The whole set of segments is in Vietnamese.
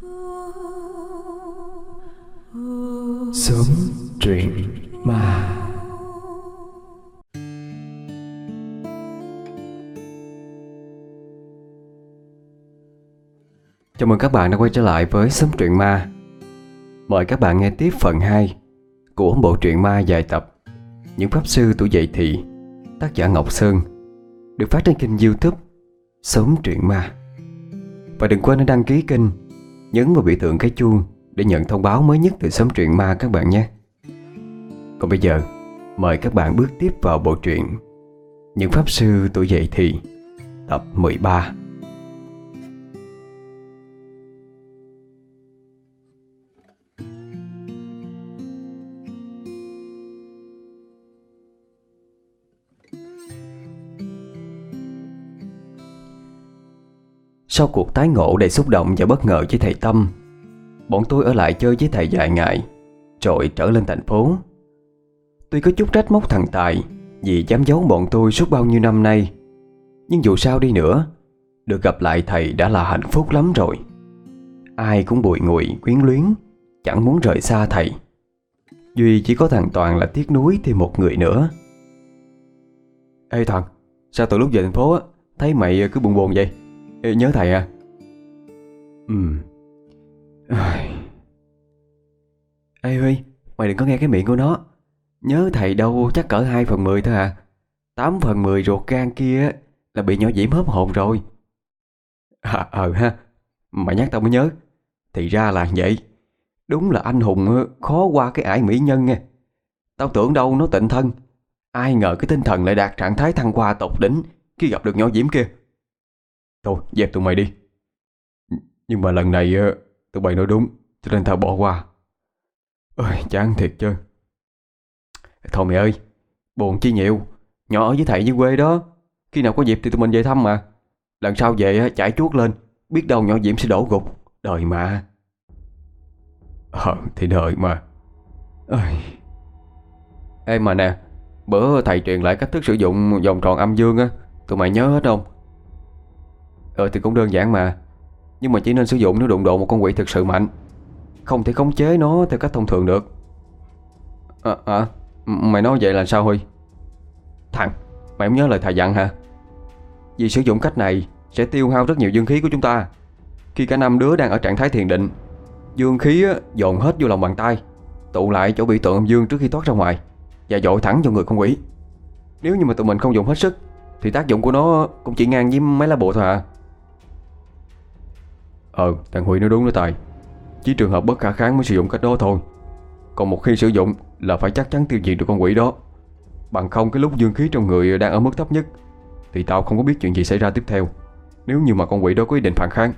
Sớm truyện ma. Chào mừng các bạn đã quay trở lại với Sớm truyện ma. Mời các bạn nghe tiếp phần 2 của bộ truyện ma dài tập Những Pháp Sư Tuổi Dậy Thì, tác giả Ngọc Sơn, được phát trên kênh YouTube Sớm truyện ma. Và đừng quên đăng ký kênh, nhấn vào biểu tượng cái chuông để nhận thông báo mới nhất từ Sớm truyện ma các bạn nhé. Còn bây giờ, mời các bạn bước tiếp vào bộ truyện Những Pháp Sư Tuổi Dậy Thì, tập 13. Sau cuộc tái ngộ đầy xúc động và bất ngờ với thầy Tâm, bọn tôi ở lại chơi với thầy vài ngày rồi trở lên thành phố. Tuy có chút trách móc thằng Tài vì dám giấu bọn tôi suốt bao nhiêu năm nay, nhưng dù sao đi nữa, được gặp lại thầy đã là hạnh phúc lắm rồi. Ai cũng bùi ngùi quyến luyến, chẳng muốn rời xa thầy. Duy chỉ có thằng Toàn là tiếc nuối thêm một người nữa. Ê Toàn, sao từ lúc về thành phố á, thấy mày cứ buồn buồn vậy? Ê, nhớ thầy à? Ê Huy, mày đừng có nghe cái miệng của nó. Nhớ thầy đâu chắc cỡ 2/10 thôi à. 8/10 ruột gan kia là bị nhỏ Diễm hớp hồn rồi. Ha, mày nhắc tao mới nhớ. Thì ra là vậy. Đúng là anh hùng khó qua cái ải mỹ nhân nha. Tao tưởng đâu nó tịnh thân, ai ngờ cái tinh thần lại đạt trạng thái thăng hoa tột đỉnh khi gặp được nhỏ Diễm kia. Thôi dẹp tụi mày đi. Nhưng mà lần này tụi mày nói đúng, cho nên tao bỏ qua. Ôi chán thiệt chứ. Thôi mày ơi, buồn chi nhiều. Nhỏ ở với thầy dưới quê đó, khi nào có dịp thì tụi mình về thăm mà. Lần sau về chải chuốt lên, biết đâu nhỏ Diễm sẽ đổ gục. Đời mà. Thì đời mà. Ê mà nè, bữa thầy truyền lại cách thức sử dụng vòng tròn âm dương á, tụi mày nhớ hết không? Thì cũng đơn giản mà. Nhưng mà chỉ nên sử dụng nếu đụng độ một con quỷ thực sự mạnh, không thể khống chế nó theo cách thông thường được. Mày nói vậy là sao Huy? Thằng, mày không nhớ lời thầy dặn hả? Vì sử dụng cách này sẽ tiêu hao rất nhiều dương khí của chúng ta. Khi cả năm đứa đang ở trạng thái thiền định, dương khí dồn hết vô lòng bàn tay, tụ lại chỗ bị tượng âm dương trước khi thoát ra ngoài và dội thẳng vào người con quỷ. Nếu như mà tụi mình không dùng hết sức thì tác dụng của nó cũng chỉ ngang với mấy lá bùa thôi à. Thằng Huy nói đúng đó Tài. Chỉ trường hợp bất khả kháng mới sử dụng cách đó thôi. Còn một khi sử dụng là phải chắc chắn tiêu diệt được con quỷ đó. Bằng không cái lúc dương khí trong người đang ở mức thấp nhất thì tao không có biết chuyện gì xảy ra tiếp theo nếu như mà con quỷ đó có ý định phản kháng.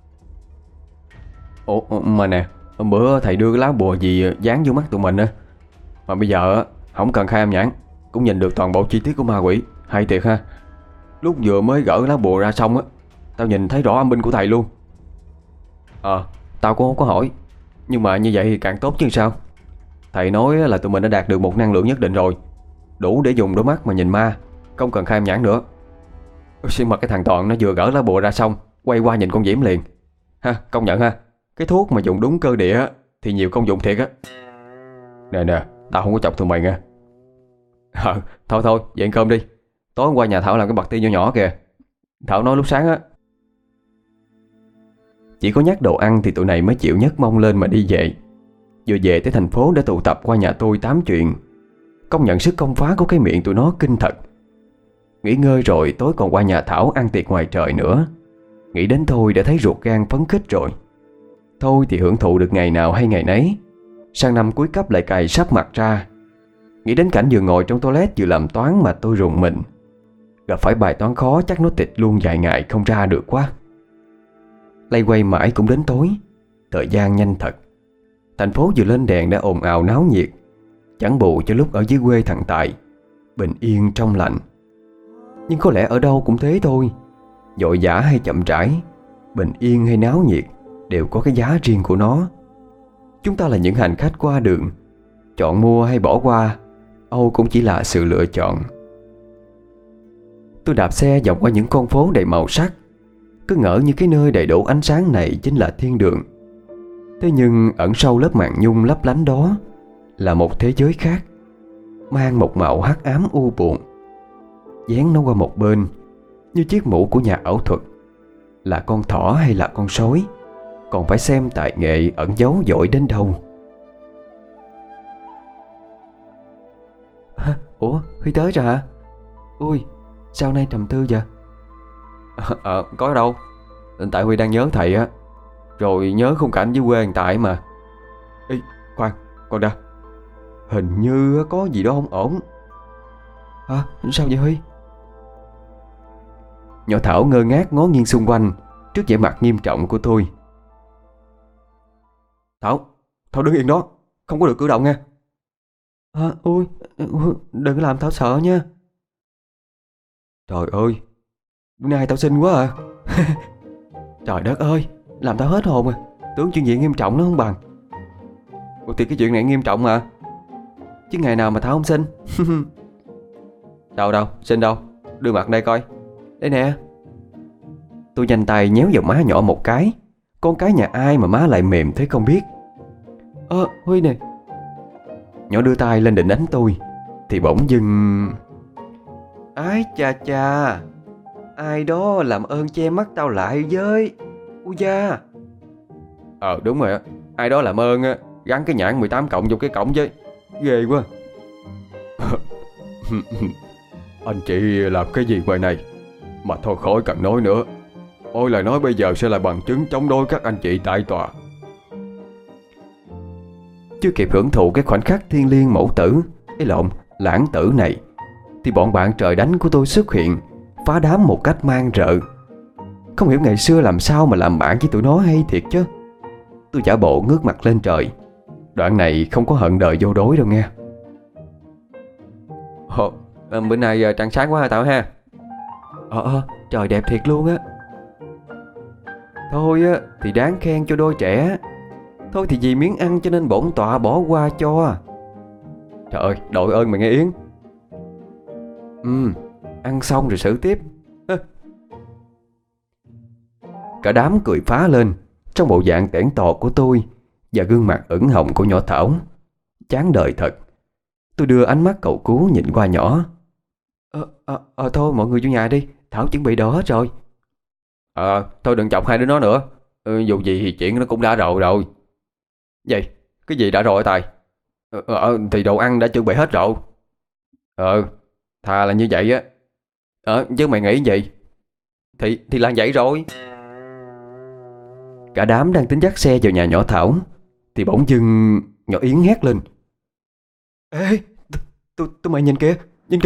Mà nè, hôm bữa thầy đưa cái lá bùa gì dán vô mắt tụi mình á, mà bây giờ không cần khai âm nhãn cũng nhìn được toàn bộ chi tiết của ma quỷ. Hay thiệt ha. Lúc vừa mới gỡ lá bùa ra xong á, tao nhìn thấy rõ âm binh của thầy luôn. Tao cũng không có hỏi, nhưng mà như vậy thì càng tốt chứ sao. Thầy nói là tụi mình đã đạt được một năng lượng nhất định rồi, đủ để dùng đôi mắt mà nhìn ma, không cần khai âm nhãn nữa. Xin mà cái thằng Toàn nó vừa gỡ lá bùa ra xong quay qua nhìn con Diễm liền. Ha, công nhận ha. Cái thuốc mà dùng đúng cơ địa thì nhiều công dụng thiệt á. Nè, tao không có chọc tụi mày nha. Thôi, vậy ăn cơm đi. Tối hôm qua nhà Thảo làm cái party nhỏ nhỏ kìa. Thảo nói lúc sáng á. Chỉ có nhắc đồ ăn thì tụi này mới chịu nhấc mông lên mà đi về. Vừa về tới thành phố đã tụ tập qua nhà tôi tám chuyện. Công nhận sức công phá của cái miệng tụi nó kinh thật. Nghỉ ngơi rồi tối còn qua nhà Thảo ăn tiệc ngoài trời nữa. Nghĩ đến thôi đã thấy ruột gan phấn khích rồi. Thôi thì hưởng thụ được ngày nào hay ngày nấy. Sang năm cuối cấp lại cày sắp mặt ra. Nghĩ đến cảnh vừa ngồi trong toilet vừa làm toán mà tôi rùng mình. Gặp phải bài toán khó chắc nó tịch luôn vài ngày không ra được quá. Lay quay mãi cũng đến tối. Thời gian nhanh thật. Thành phố vừa lên đèn đã ồn ào náo nhiệt. Chẳng bù cho lúc ở dưới quê thằng Tài bình yên trong lành. Nhưng có lẽ ở đâu cũng thế thôi. Vội vã hay chậm rãi, bình yên hay náo nhiệt đều có cái giá riêng của nó. Chúng ta là những hành khách qua đường, chọn mua hay bỏ qua Âu cũng chỉ là sự lựa chọn. Tôi đạp xe vòng qua những con phố đầy màu sắc, cứ ngỡ như cái nơi đầy đủ ánh sáng này chính là thiên đường. Thế nhưng ẩn sau lớp màn nhung lấp lánh đó là một thế giới khác, mang một màu hắc ám u buồn. Dán nó qua một bên như chiếc mũ của nhà ảo thuật. Là con thỏ hay là con sói, còn phải xem tài nghệ ẩn giấu giỏi đến đâu. Ủa, Huy tới rồi hả? Ui, sao nay trầm tư vậy? Có đâu. Tại Huy đang nhớ thầy á, rồi nhớ khung cảnh dưới quê hiện tại mà. Ê, khoan, con đã. Hình như có gì đó không ổn. Hả? Sao vậy Huy? Nhỏ Thảo ngơ ngác ngó nghiêng xung quanh trước vẻ mặt nghiêm trọng của tôi. Thảo đứng yên đó, không có được cử động nha. Ôi, đừng làm Thảo sợ nha. Trời ơi, bữa nay tao xinh quá à. Trời đất ơi, làm tao hết hồn à. Tưởng chuyện gì nghiêm trọng nó không bằng. Ủa thì cái chuyện này nghiêm trọng mà. Chứ ngày nào mà Thảo không xinh. Đâu, xinh đâu. Đưa mặt đây coi. Đây nè. Tôi nhanh tay nhéo vào má nhỏ một cái. Con cái nhà ai mà má lại mềm thế không biết. Huy nè. Nhỏ đưa tay lên định đánh tôi thì bỗng dưng... Ái cha, ai đó làm ơn che mắt tao lại với. Ui da. Đúng rồi á. Ai đó làm ơn gắn cái nhãn 18 cộng vô cái cổng với. Ghê quá. Anh chị làm cái gì ngoài này? Mà thôi khỏi cần nói nữa. Ôi lời nói bây giờ sẽ là bằng chứng chống đối các anh chị tại tòa. Chưa kịp hưởng thụ cái khoảnh khắc thiêng liêng mẫu tử, lãng tử này, thì bọn bạn trời đánh của tôi xuất hiện, phá đám một cách man rợ. Không hiểu ngày xưa làm sao mà làm bạn với tụi nó hay thiệt chứ. Tôi giả bộ ngước mặt lên trời. Đoạn này không có hận đời vô đối đâu nghe. Bữa nay trăng sáng quá hả Thảo ha? Trời đẹp thiệt luôn á. Thôi á thì đáng khen cho đôi trẻ. Thôi thì vì miếng ăn cho nên bổn tọa bỏ qua cho. Trời ơi, đội ơn mày nghe Yến. Ăn xong rồi xử tiếp. Cả đám cười phá lên trong bộ dạng tẻn tọt của tôi và gương mặt ửng hồng của nhỏ Thảo. Chán đời thật. Tôi đưa ánh mắt cầu cứu nhìn qua nhỏ. Thôi mọi người vô nhà đi, Thảo chuẩn bị đồ hết rồi. Thôi đừng chọc hai đứa nó nữa. Dù gì thì chuyện nó cũng đã rồi. Vậy, cái gì đã rồi Tài? Thì đồ ăn đã chuẩn bị hết rồi. Thà là như vậy á. Chứ mày nghĩ gì? Thì là vậy rồi. Cả đám đang tính dắt xe vào nhà nhỏ Thảo thì bỗng dưng nhỏ Yến hét lên. Ê, tụi mày nhìn kìa.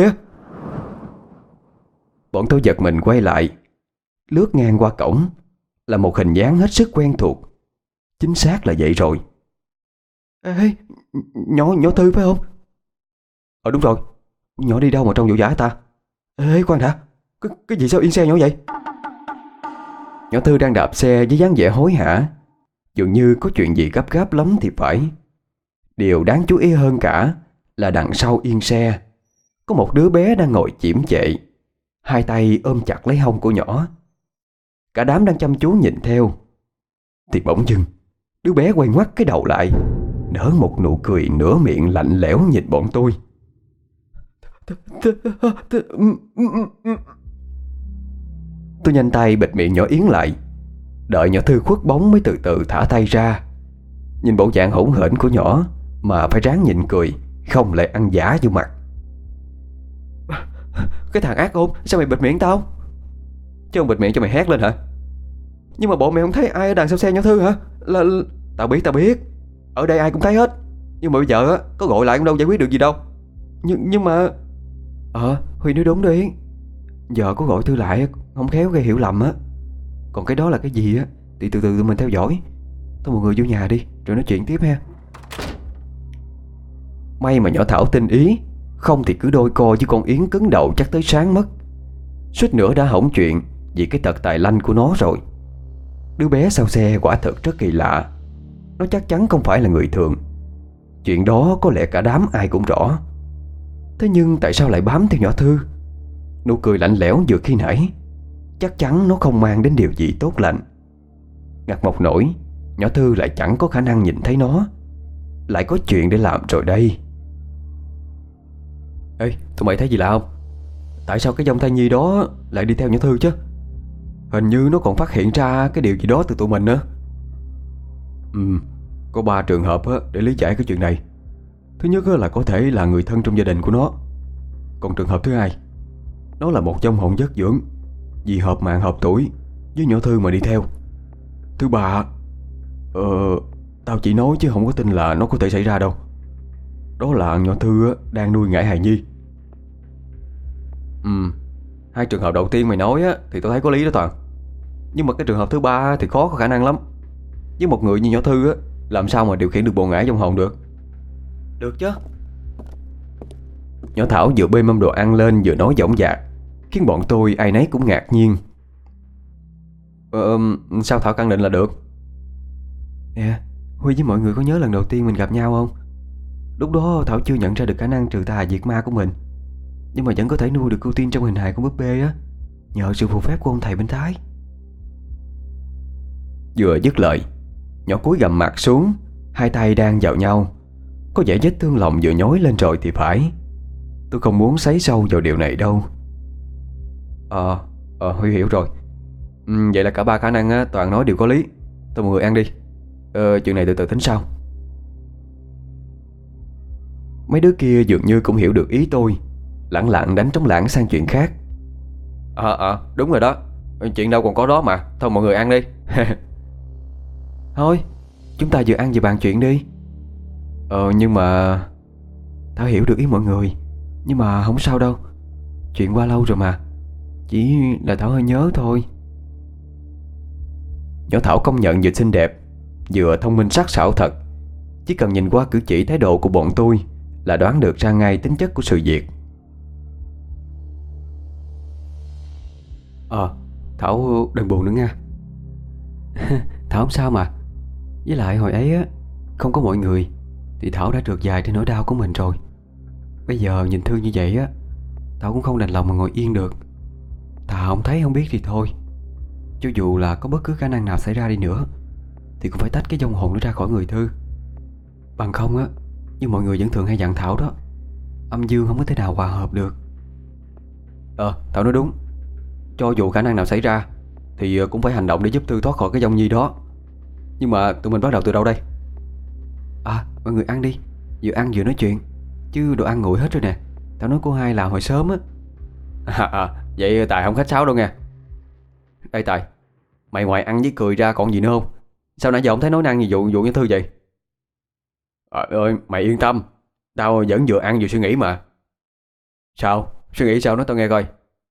Bọn tôi giật mình quay lại. Lướt ngang qua cổng là một hình dáng hết sức quen thuộc. Chính xác là vậy rồi. Ê, nhỏ Thư phải không? Đúng rồi. Nhỏ đi đâu mà trông vội vã ta? Ê, khoan đã. Cái gì sao yên xe nhỏ vậy? Nhỏ Thư đang đạp xe với dáng vẻ hối hả, dường như có chuyện gì gấp gáp lắm thì phải. Điều đáng chú ý hơn cả là đằng sau yên xe có một đứa bé đang ngồi chiếm chệ, hai tay ôm chặt lấy hông của nhỏ. Cả đám đang chăm chú nhìn theo thì bỗng dưng đứa bé quay ngoắt cái đầu lại, nở một nụ cười nửa miệng lạnh lẽo nhìn bọn tôi. Tôi nhanh tay bịt miệng nhỏ Yến lại, đợi nhỏ Thư khuất bóng mới từ từ thả tay ra. Nhìn bộ dạng hỗn hển của nhỏ mà phải ráng nhịn cười, không lại ăn giả vô mặt. Cái thằng ác ôn, sao mày bịt miệng tao? Chứ không bịt miệng cho mày hét lên hả? Nhưng mà bộ mày không thấy ai ở đằng sau xe nhỏ Thư hả? Tao biết. Ở đây ai cũng thấy hết. Nhưng mà bây giờ á, có gọi lại cũng đâu giải quyết được gì đâu. Nhưng mà... Huy nói đúng đấy. Giờ có gọi Thư lại không khéo gây hiểu lầm á. Còn cái đó là cái gì á thì từ từ tụi mình theo dõi. Thôi mọi người vô nhà đi rồi nói chuyện tiếp ha. May mà nhỏ Thảo tinh ý, không thì cứ đôi co với con Yến cứng đầu chắc tới sáng mất. Suýt nữa đã hỏng chuyện vì cái tật tài lanh của nó rồi. Đứa bé sau xe quả thật rất kỳ lạ. Nó chắc chắn không phải là người thường. Chuyện đó có lẽ cả đám ai cũng rõ. Thế nhưng tại sao lại bám theo nhỏ Thư? Nụ cười lạnh lẽo vừa khi nãy chắc chắn nó không mang đến điều gì tốt lành. Ngặt một nỗi, Nhỏ Thư lại chẳng có khả năng nhìn thấy nó. Lại có chuyện để làm rồi đây. Ê, tụi mày thấy gì lạ không? Tại sao cái dòng thai nhi đó lại đi theo nhỏ Thư chứ? Hình như nó còn phát hiện ra cái điều gì đó từ tụi mình nữa. Có 3 trường hợp để lý giải cái chuyện này. Thứ nhất là có thể là người thân trong gia đình của nó. Còn trường hợp thứ hai, nó là một vong hồn giấc dưỡng, vì hợp mạng hợp tuổi với nhỏ Thư mà đi theo. Thứ ba, tao chỉ nói chứ không có tin là nó có thể xảy ra đâu. Đó là nhỏ Thư đang nuôi ngải hài nhi. Hai trường hợp đầu tiên mày nói thì tao thấy có lý đó Toàn. Nhưng mà cái trường hợp thứ ba thì khó có khả năng lắm. Với một người như nhỏ Thư làm sao mà điều khiển được bộ ngải vong hồn được? Được chứ. Nhỏ Thảo vừa bê mâm đồ ăn lên vừa nói dõng dạc, khiến bọn tôi ai nấy cũng ngạc nhiên. Sao Thảo khẳng định là được? Nè, Huy với mọi người có nhớ lần đầu tiên mình gặp nhau không? Lúc đó Thảo chưa nhận ra được khả năng trừ tà diệt ma của mình, nhưng mà vẫn có thể nuôi được cô tiên trong hình hài con búp bê á, nhờ sự phù phép của ông thầy bên Thái. Vừa dứt lời, nhỏ cúi gằm mặt xuống, hai tay đang vào nhau. Có vẻ vết thương lòng vừa nhói lên rồi thì phải. Tôi không muốn xoáy sâu vào điều này đâu. Huy hiểu rồi. Vậy là cả 3 khả năng Toàn nói đều có lý. Tôi mọi người ăn đi. Chuyện này từ từ tính sau. Mấy đứa kia dường như cũng hiểu được ý tôi, lẳng lặng đánh trống lảng sang chuyện khác. Đúng rồi đó. Chuyện đâu còn có đó mà. Thôi mọi người ăn đi. Thôi, chúng ta vừa ăn vừa bàn chuyện đi. Nhưng mà Thảo hiểu được ý mọi người, nhưng mà không sao đâu. Chuyện qua lâu rồi mà. Chỉ là Thảo hơi nhớ thôi. Nhỏ Thảo công nhận vừa xinh đẹp vừa thông minh sắc sảo thật. Chỉ cần nhìn qua cử chỉ thái độ của bọn tôi là đoán được ra ngay tính chất của sự việc. Thảo đừng buồn nữa nha. Thảo không sao mà. Với lại hồi ấy không có mọi người thì Thảo đã trượt dài trên nỗi đau của mình rồi. Bây giờ nhìn Thư như vậy Thảo cũng không đành lòng mà ngồi yên được. Thà không thấy không biết thì thôi. Cho dù là có bất cứ khả năng nào xảy ra đi nữa thì cũng phải tách cái vong hồn nó ra khỏi người Thư. Bằng không như mọi người vẫn thường hay dặn Thảo đó, âm dương không có thể nào hòa hợp được. Thảo nói đúng. Cho dù khả năng nào xảy ra thì cũng phải hành động để giúp Thư thoát khỏi cái vong nhi đó. Nhưng mà tụi mình bắt đầu từ đâu đây? Mọi người ăn đi. Vừa ăn vừa nói chuyện. Chứ đồ ăn nguội hết rồi nè. Tao nói cô hai làm hồi sớm á. Vậy Tài không khách sáo đâu nha. Ê Tài, mày ngoài ăn với cười ra còn gì nữa không? Sao nãy giờ không thấy nói năng gì vụ như Thư vậy? Ơi mày yên tâm, tao vẫn vừa ăn vừa suy nghĩ mà. Sao? Suy nghĩ sao nói tao nghe coi.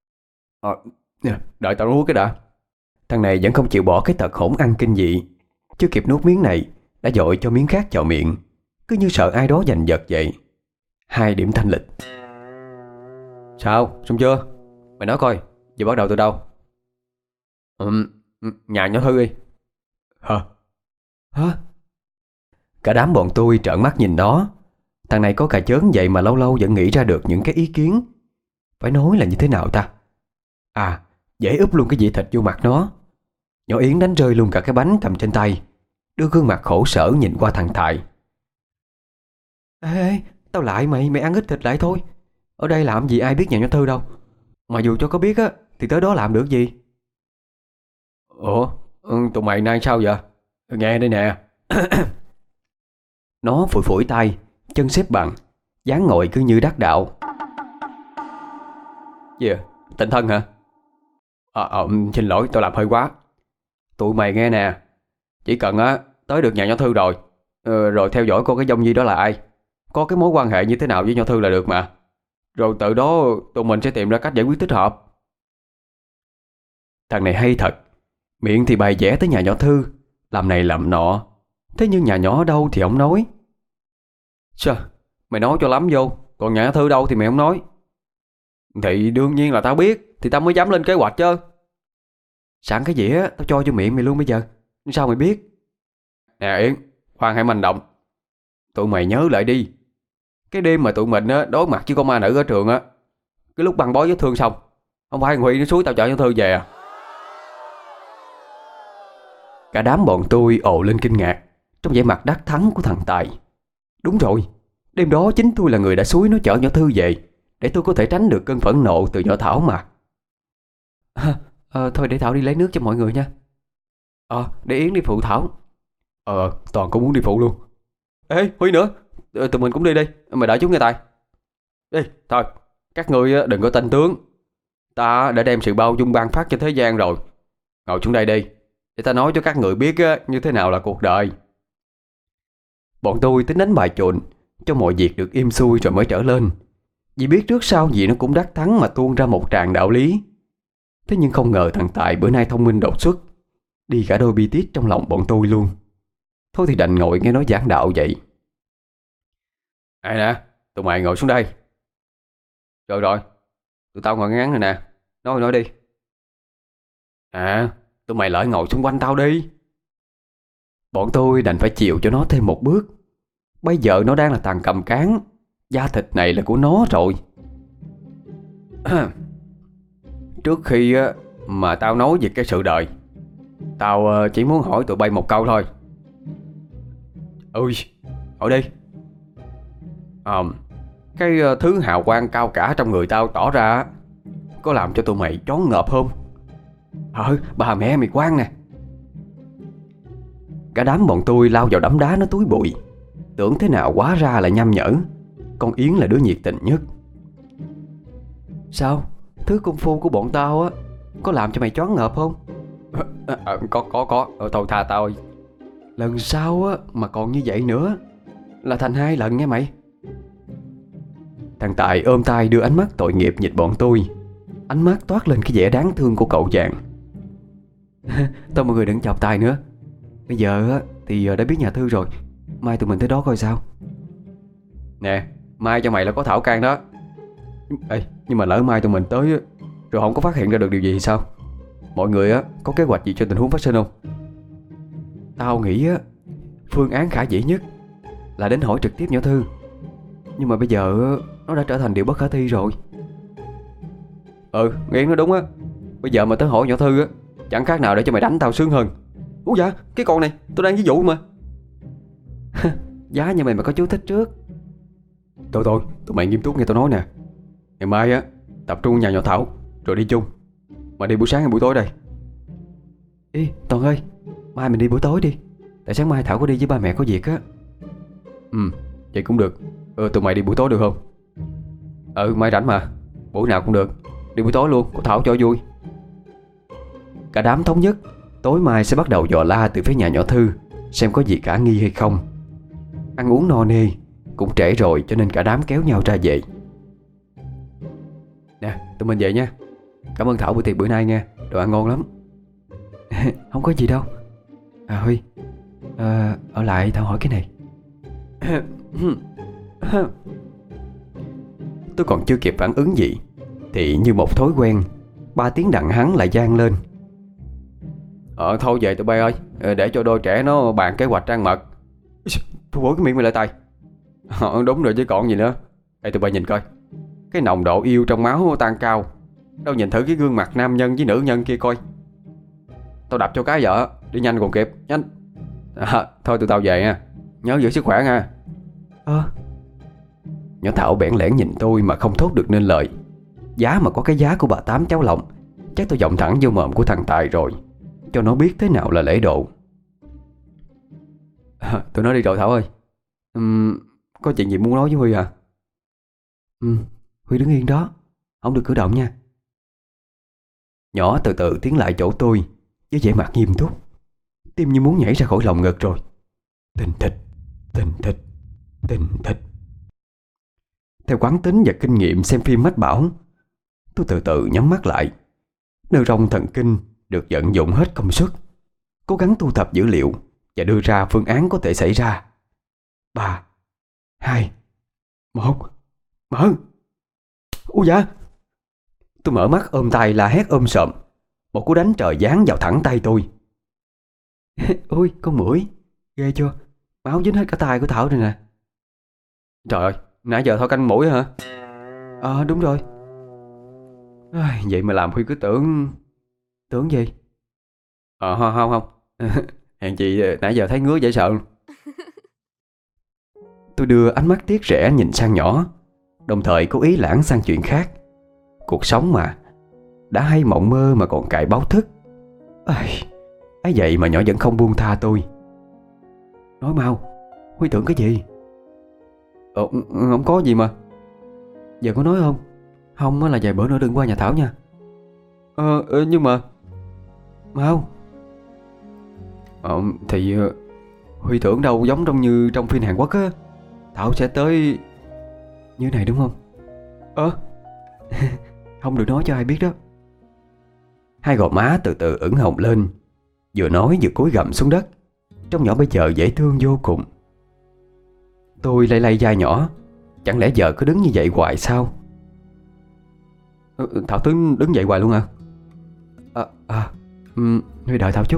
Đợi tao nuốt cái đã. Thằng này vẫn không chịu bỏ cái tật hỗn ăn kinh dị. Chưa kịp nuốt miếng này đã dội cho miếng khác vào miệng, cứ như sợ ai đó giành giật vậy. 2 điểm thanh lịch. Sao? Xong chưa? Mày nói coi, giờ bắt đầu từ đâu? Nhà nhỏ Thư đi. Hả? Cả đám bọn tôi trợn mắt nhìn nó. Thằng này có cà chớn vậy mà lâu lâu vẫn nghĩ ra được những cái ý kiến. Phải nói là như thế nào ta? Dễ úp luôn cái dĩa thịt vô mặt nó. Nhỏ Yến đánh rơi luôn cả cái bánh cầm trên tay, đưa gương mặt khổ sở nhìn qua thằng Tài. Ê, tao lại mày ăn ít thịt lại thôi. Ở đây làm gì ai biết nhà nhỏ Thư đâu. Mà dù cho có biết thì tới đó làm được gì? Tụi mày nay sao vậy? Nghe đây nè. Nó phủi phủi tay, chân xếp bằng, dáng ngồi cứ như đắc đạo. Tịnh thân hả? Xin lỗi, tao làm hơi quá. Tụi mày nghe nè, chỉ cần tới được nhà nhỏ Thư rồi, rồi theo dõi coi cái vong nhi đó là ai, có cái mối quan hệ như thế nào với nhỏ Thư là được mà. Rồi từ đó tụi mình sẽ tìm ra cách giải quyết thích hợp. Thằng này hay thật. Miệng thì bày vẽ tới nhà nhỏ Thư, làm này làm nọ. Thế nhưng nhà nhỏ ở đâu thì không nói. Sao? Mày nói cho lắm vô. Còn nhà nhỏ Thư đâu thì mày không nói. Thì đương nhiên là tao biết, thì tao mới dám lên kế hoạch chứ. Sẵn cái dĩa tao cho vô miệng mày luôn bây giờ. Sao mày biết? Nè Yến, khoan hãy manh động. Tụi mày nhớ lại đi. Cái đêm mà tụi mình đối mặt với con ma nữ ở trường cái lúc băng bó vết thương xong, không phải thằng Huy nó xúi tao chở nhỏ Thư về à? Cả đám bọn tôi ồ lên kinh ngạc trong vẻ mặt đắc thắng của thằng Tài. Đúng rồi, đêm đó chính tôi là người đã xúi nó chở nhỏ Thư về, để tôi có thể tránh được cơn phẫn nộ từ nhỏ Thảo mà. Thôi để Thảo đi lấy nước cho mọi người nha. Để Yến đi phụ Thảo. Toàn cũng muốn đi phụ luôn. Ê Huy nữa, tụi mình cũng đi đi. Mày đợi chúng nghe Tài. Đi thôi, các ngươi đừng có tên tướng. Ta đã đem sự bao dung ban phát cho thế gian rồi. Ngồi xuống đây đi, để ta nói cho các người biết như thế nào là cuộc đời. Bọn tôi tính đánh bài chồn cho mọi việc được im xuôi rồi mới trở lên, vì biết trước sau gì nó cũng đắc thắng mà tuôn ra một tràng đạo lý. Thế nhưng không ngờ thằng Tài bữa nay thông minh đột xuất, đi cả đôi bi tít trong lòng bọn tôi luôn. Thôi thì đành ngồi nghe nó giảng đạo vậy. Này nè, tụi mày ngồi xuống đây. Rồi rồi, tụi tao ngồi ngắn rồi nè. Nói đi. Tụi mày lại ngồi xung quanh tao đi. Bọn tôi đành phải chịu cho nó thêm một bước. Bây giờ nó đang là thằng cầm cán, da thịt này là của nó rồi. Trước khi mà tao nói về cái sự đời, tao chỉ muốn hỏi tụi bay một câu thôi. Hỏi đi. Cái thứ hào quang cao cả trong người tao tỏ ra có làm cho tụi mày choáng ngợp không? Bà mẹ mày quan nè. Cả đám bọn tôi lao vào đấm đá nó túi bụi. Tưởng thế nào quá ra là nham nhở. Con Yến là đứa nhiệt tình nhất. Sao? Thứ công phu của bọn tao có làm cho mày choáng ngợp không? Có. Thôi tha tao. Lần sau mà còn như vậy nữa là thành 2 lần nghe mày. Thằng Tài ôm tay đưa ánh mắt tội nghiệp nhìn bọn tôi. Ánh mắt toát lên cái vẻ đáng thương của cậu chàng. Thôi mọi người đừng chọc Tài nữa. Bây giờ thì đã biết nhà Thư rồi. Mai tụi mình tới đó coi sao. Nè, mai cho mày là có Thảo Can đó. Nhưng mà lỡ mai tụi mình tới rồi không có phát hiện ra được điều gì thì sao? Mọi người có kế hoạch gì cho tình huống phát sinh không? Tao nghĩ phương án khả dĩ nhất là đến hỏi trực tiếp nhỏ Thư. Nhưng mà bây giờ nó đã trở thành điều bất khả thi rồi. Nghiên nó đúng á. Bây giờ mà tới hỏi nhỏ Thư chẳng khác nào để cho mày đánh tao sướng hơn. Ủa dạ, cái con này tôi đang ví dụ mà. Giá như mày mà có chú thích trước. Thôi, tụi mày nghiêm túc nghe tôi nói nè. Ngày mai tập trung nhà nhỏ Thảo rồi đi chung. Mà đi buổi sáng hay buổi tối đây? Toàn ơi, mai mình đi buổi tối đi. Tại sáng mai Thảo có đi với ba mẹ có việc á. Vậy cũng được. Tụi mày đi buổi tối được không? Mai rảnh mà. Buổi nào cũng được. Đi buổi tối luôn, có Thảo cho vui. Cả đám thống nhất tối mai sẽ bắt đầu dò la từ phía nhà nhỏ Thư, xem có gì khả nghi hay không. Ăn uống no nê, cũng trễ rồi cho nên cả đám kéo nhau ra về. Nè, tụi mình về nha. Cảm ơn Thảo bữa tiệc bữa nay nha. Đồ ăn ngon lắm. Không có gì đâu. Huy, ở lại tao hỏi cái này. Tôi còn chưa kịp phản ứng gì thì như một thói quen, 3 tiếng đặng hắn lại vang lên. Thôi về tụi bay ơi, để cho đôi trẻ nó bàn kế hoạch trăng mật. Thôi bổ cái miệng mày lại Tài. Đúng rồi chứ còn gì nữa. Ê tụi bay nhìn coi, cái nồng độ yêu trong máu tăng cao. Đâu nhìn thử cái gương mặt nam nhân với nữ nhân kia coi. Tao đập cho cái vợ. Đi nhanh còn kịp, nhanh. Thôi tụi tao về nha. Nhớ giữ sức khỏe nha. Nhỏ Thảo bẽn lẽn nhìn tôi mà không thốt được nên lời. Giá mà có cái giá của bà Tám cháu lòng, chắc tôi giọng thẳng vô mồm của thằng Tài rồi, cho nó biết thế nào là lễ độ. Tụi nó đi rồi Thảo ơi. Có chuyện gì muốn nói với Huy à? Huy đứng yên đó, không được cử động nha. Nhỏ từ từ tiến lại chỗ tôi với vẻ mặt nghiêm túc. Tim như muốn nhảy ra khỏi lòng ngực rồi. Tình thịch, tình thịch, tình thịch. Theo quán tính và kinh nghiệm xem phim mách bảo, tôi từ từ nhắm mắt lại. Nơ rong thần kinh được vận dụng hết công suất, cố gắng thu thập dữ liệu và đưa ra phương án có thể xảy ra. 3, 2, 1. Mở. Ui da. Tôi mở mắt ôm tay la hét ôm sợm. Một cú đánh trời giáng vào thẳng tay tôi. Ui con muỗi, ghê chưa? Máu dính hết cả tay của Thảo rồi nè. Trời ơi, nãy giờ thôi canh mũi hả? Đúng rồi. Vậy mà làm Huy cứ tưởng... Tưởng gì? Không. Hèn chị nãy giờ thấy ngứa dễ sợ. Tôi đưa ánh mắt tiếc rẻ nhìn sang nhỏ, đồng thời cố ý lãng sang chuyện khác. Cuộc sống mà, đã hay mộng mơ mà còn cãi báo thức. Ấy vậy mà nhỏ vẫn không buông tha tôi. Nói mau, Huy tưởng cái gì? Không có gì mà. Giờ có nói không? Không á là vài bữa nữa đừng qua nhà Thảo nha. Nhưng mà mau. Thì Huy tưởng đâu giống như trong phim Hàn Quốc á, Thảo sẽ tới như này đúng không? Không được nói cho ai biết đó. Hai gò má từ từ ửng hồng lên, vừa nói vừa cúi gằm xuống đất. Trông nhỏ bây giờ dễ thương vô cùng. Tôi lay lay vai nhỏ. Chẳng lẽ giờ cứ đứng như vậy hoài sao? Thảo Tướng đứng dậy hoài luôn à? Huy đợi Thảo chút.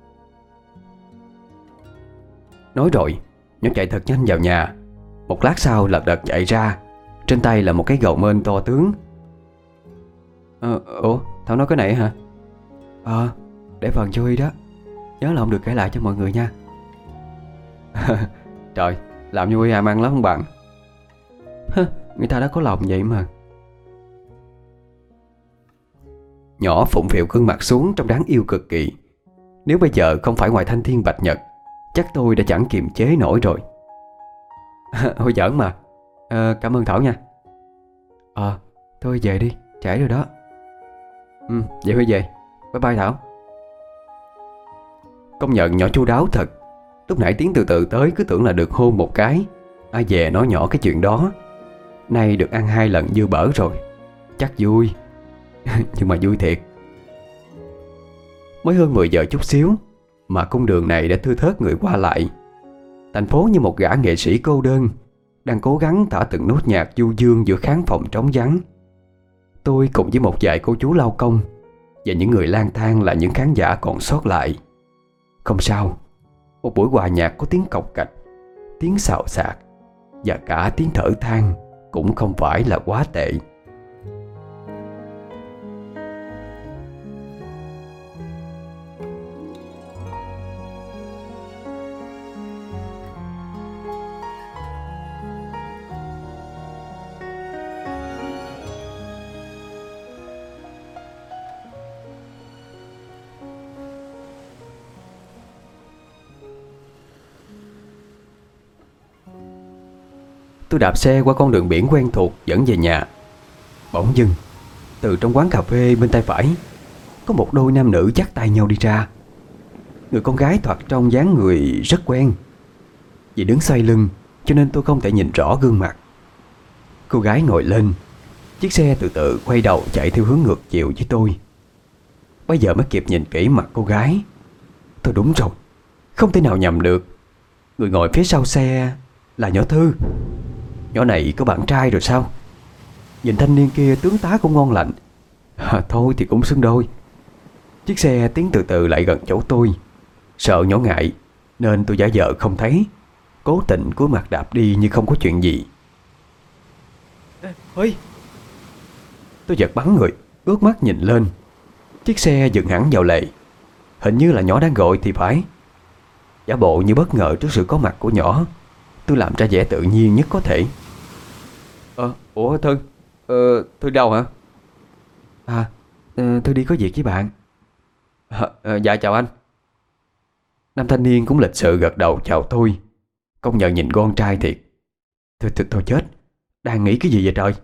Nói rồi nhỏ chạy thật nhanh vào nhà. Một lát sau lật đật chạy ra, trên tay là một cái gầu mên to tướng. Ủa Thảo nói cái này hả? Để phần cho Huy đó. Nhớ là không được kể lại cho mọi người nha. Trời, làm như Huy ham ăn lắm không bạn? Người ta đã có lòng vậy mà. Nhỏ phụng phịu gương mặt xuống trông đáng yêu cực kỳ. Nếu bây giờ không phải ngoài thanh thiên bạch nhật, chắc tôi đã chẳng kiềm chế nổi rồi. Huy giỡn mà. Cảm ơn Thảo nha. Thôi về đi, trễ rồi đó. Vậy Huy về. Bye bye Thảo. Công nhận nhỏ chu đáo thật. Lúc nãy Tiến từ từ tới cứ tưởng là được hôn một cái. Ai về nói nhỏ cái chuyện đó. Nay được ăn 2 lần dư bở rồi. Chắc vui. Nhưng mà vui thiệt. Mới hơn 10 giờ chút xíu mà cung đường này đã thưa thớt người qua lại. Thành phố như một gã nghệ sĩ cô đơn đang cố gắng tả từng nốt nhạc du dương giữa khán phòng trống vắng. Tôi cùng với một vài cô chú lao công và những người lang thang là những khán giả còn sót lại. Không sao, một buổi hòa nhạc có tiếng cộc cạch, tiếng xào xạc và cả tiếng thở than cũng không phải là quá tệ. Tôi đạp xe qua con đường biển quen thuộc dẫn về nhà. Bỗng dưng, từ trong quán cà phê bên tay phải có một đôi nam nữ dắt tay nhau đi ra. Người con gái thoạt trông dáng người rất quen. Vì đứng xoay lưng cho nên tôi không thể nhìn rõ gương mặt. Cô gái ngồi lên, chiếc xe từ từ quay đầu chạy theo hướng ngược chiều với tôi. Bây giờ mới kịp nhìn kỹ mặt cô gái. Tôi đúng rồi, không thể nào nhầm được. Người ngồi phía sau xe là nhỏ Thư. Nhỏ này có bạn trai rồi sao? Nhìn thanh niên kia tướng tá cũng ngon lành. Thôi thì cũng xứng đôi. Chiếc xe tiến từ từ lại gần chỗ tôi. Sợ nhỏ ngại nên tôi giả vờ không thấy, cố tình cúi mặt đạp đi như không có chuyện gì. Ôi! Tôi giật bắn người, ướt mắt nhìn lên. Chiếc xe dừng hẳn vào lề. Hình như là nhỏ đang gọi thì phải. Giả bộ như bất ngờ trước sự có mặt của nhỏ, tôi làm ra vẻ tự nhiên nhất có thể. Ủa Thư, Thư đâu hả? Thư đi có việc với bạn. Dạ chào anh. Nam thanh niên cũng lịch sự gật đầu chào tôi. Công nhận nhìn con trai thiệt. Thôi chết, đang nghĩ cái gì vậy trời?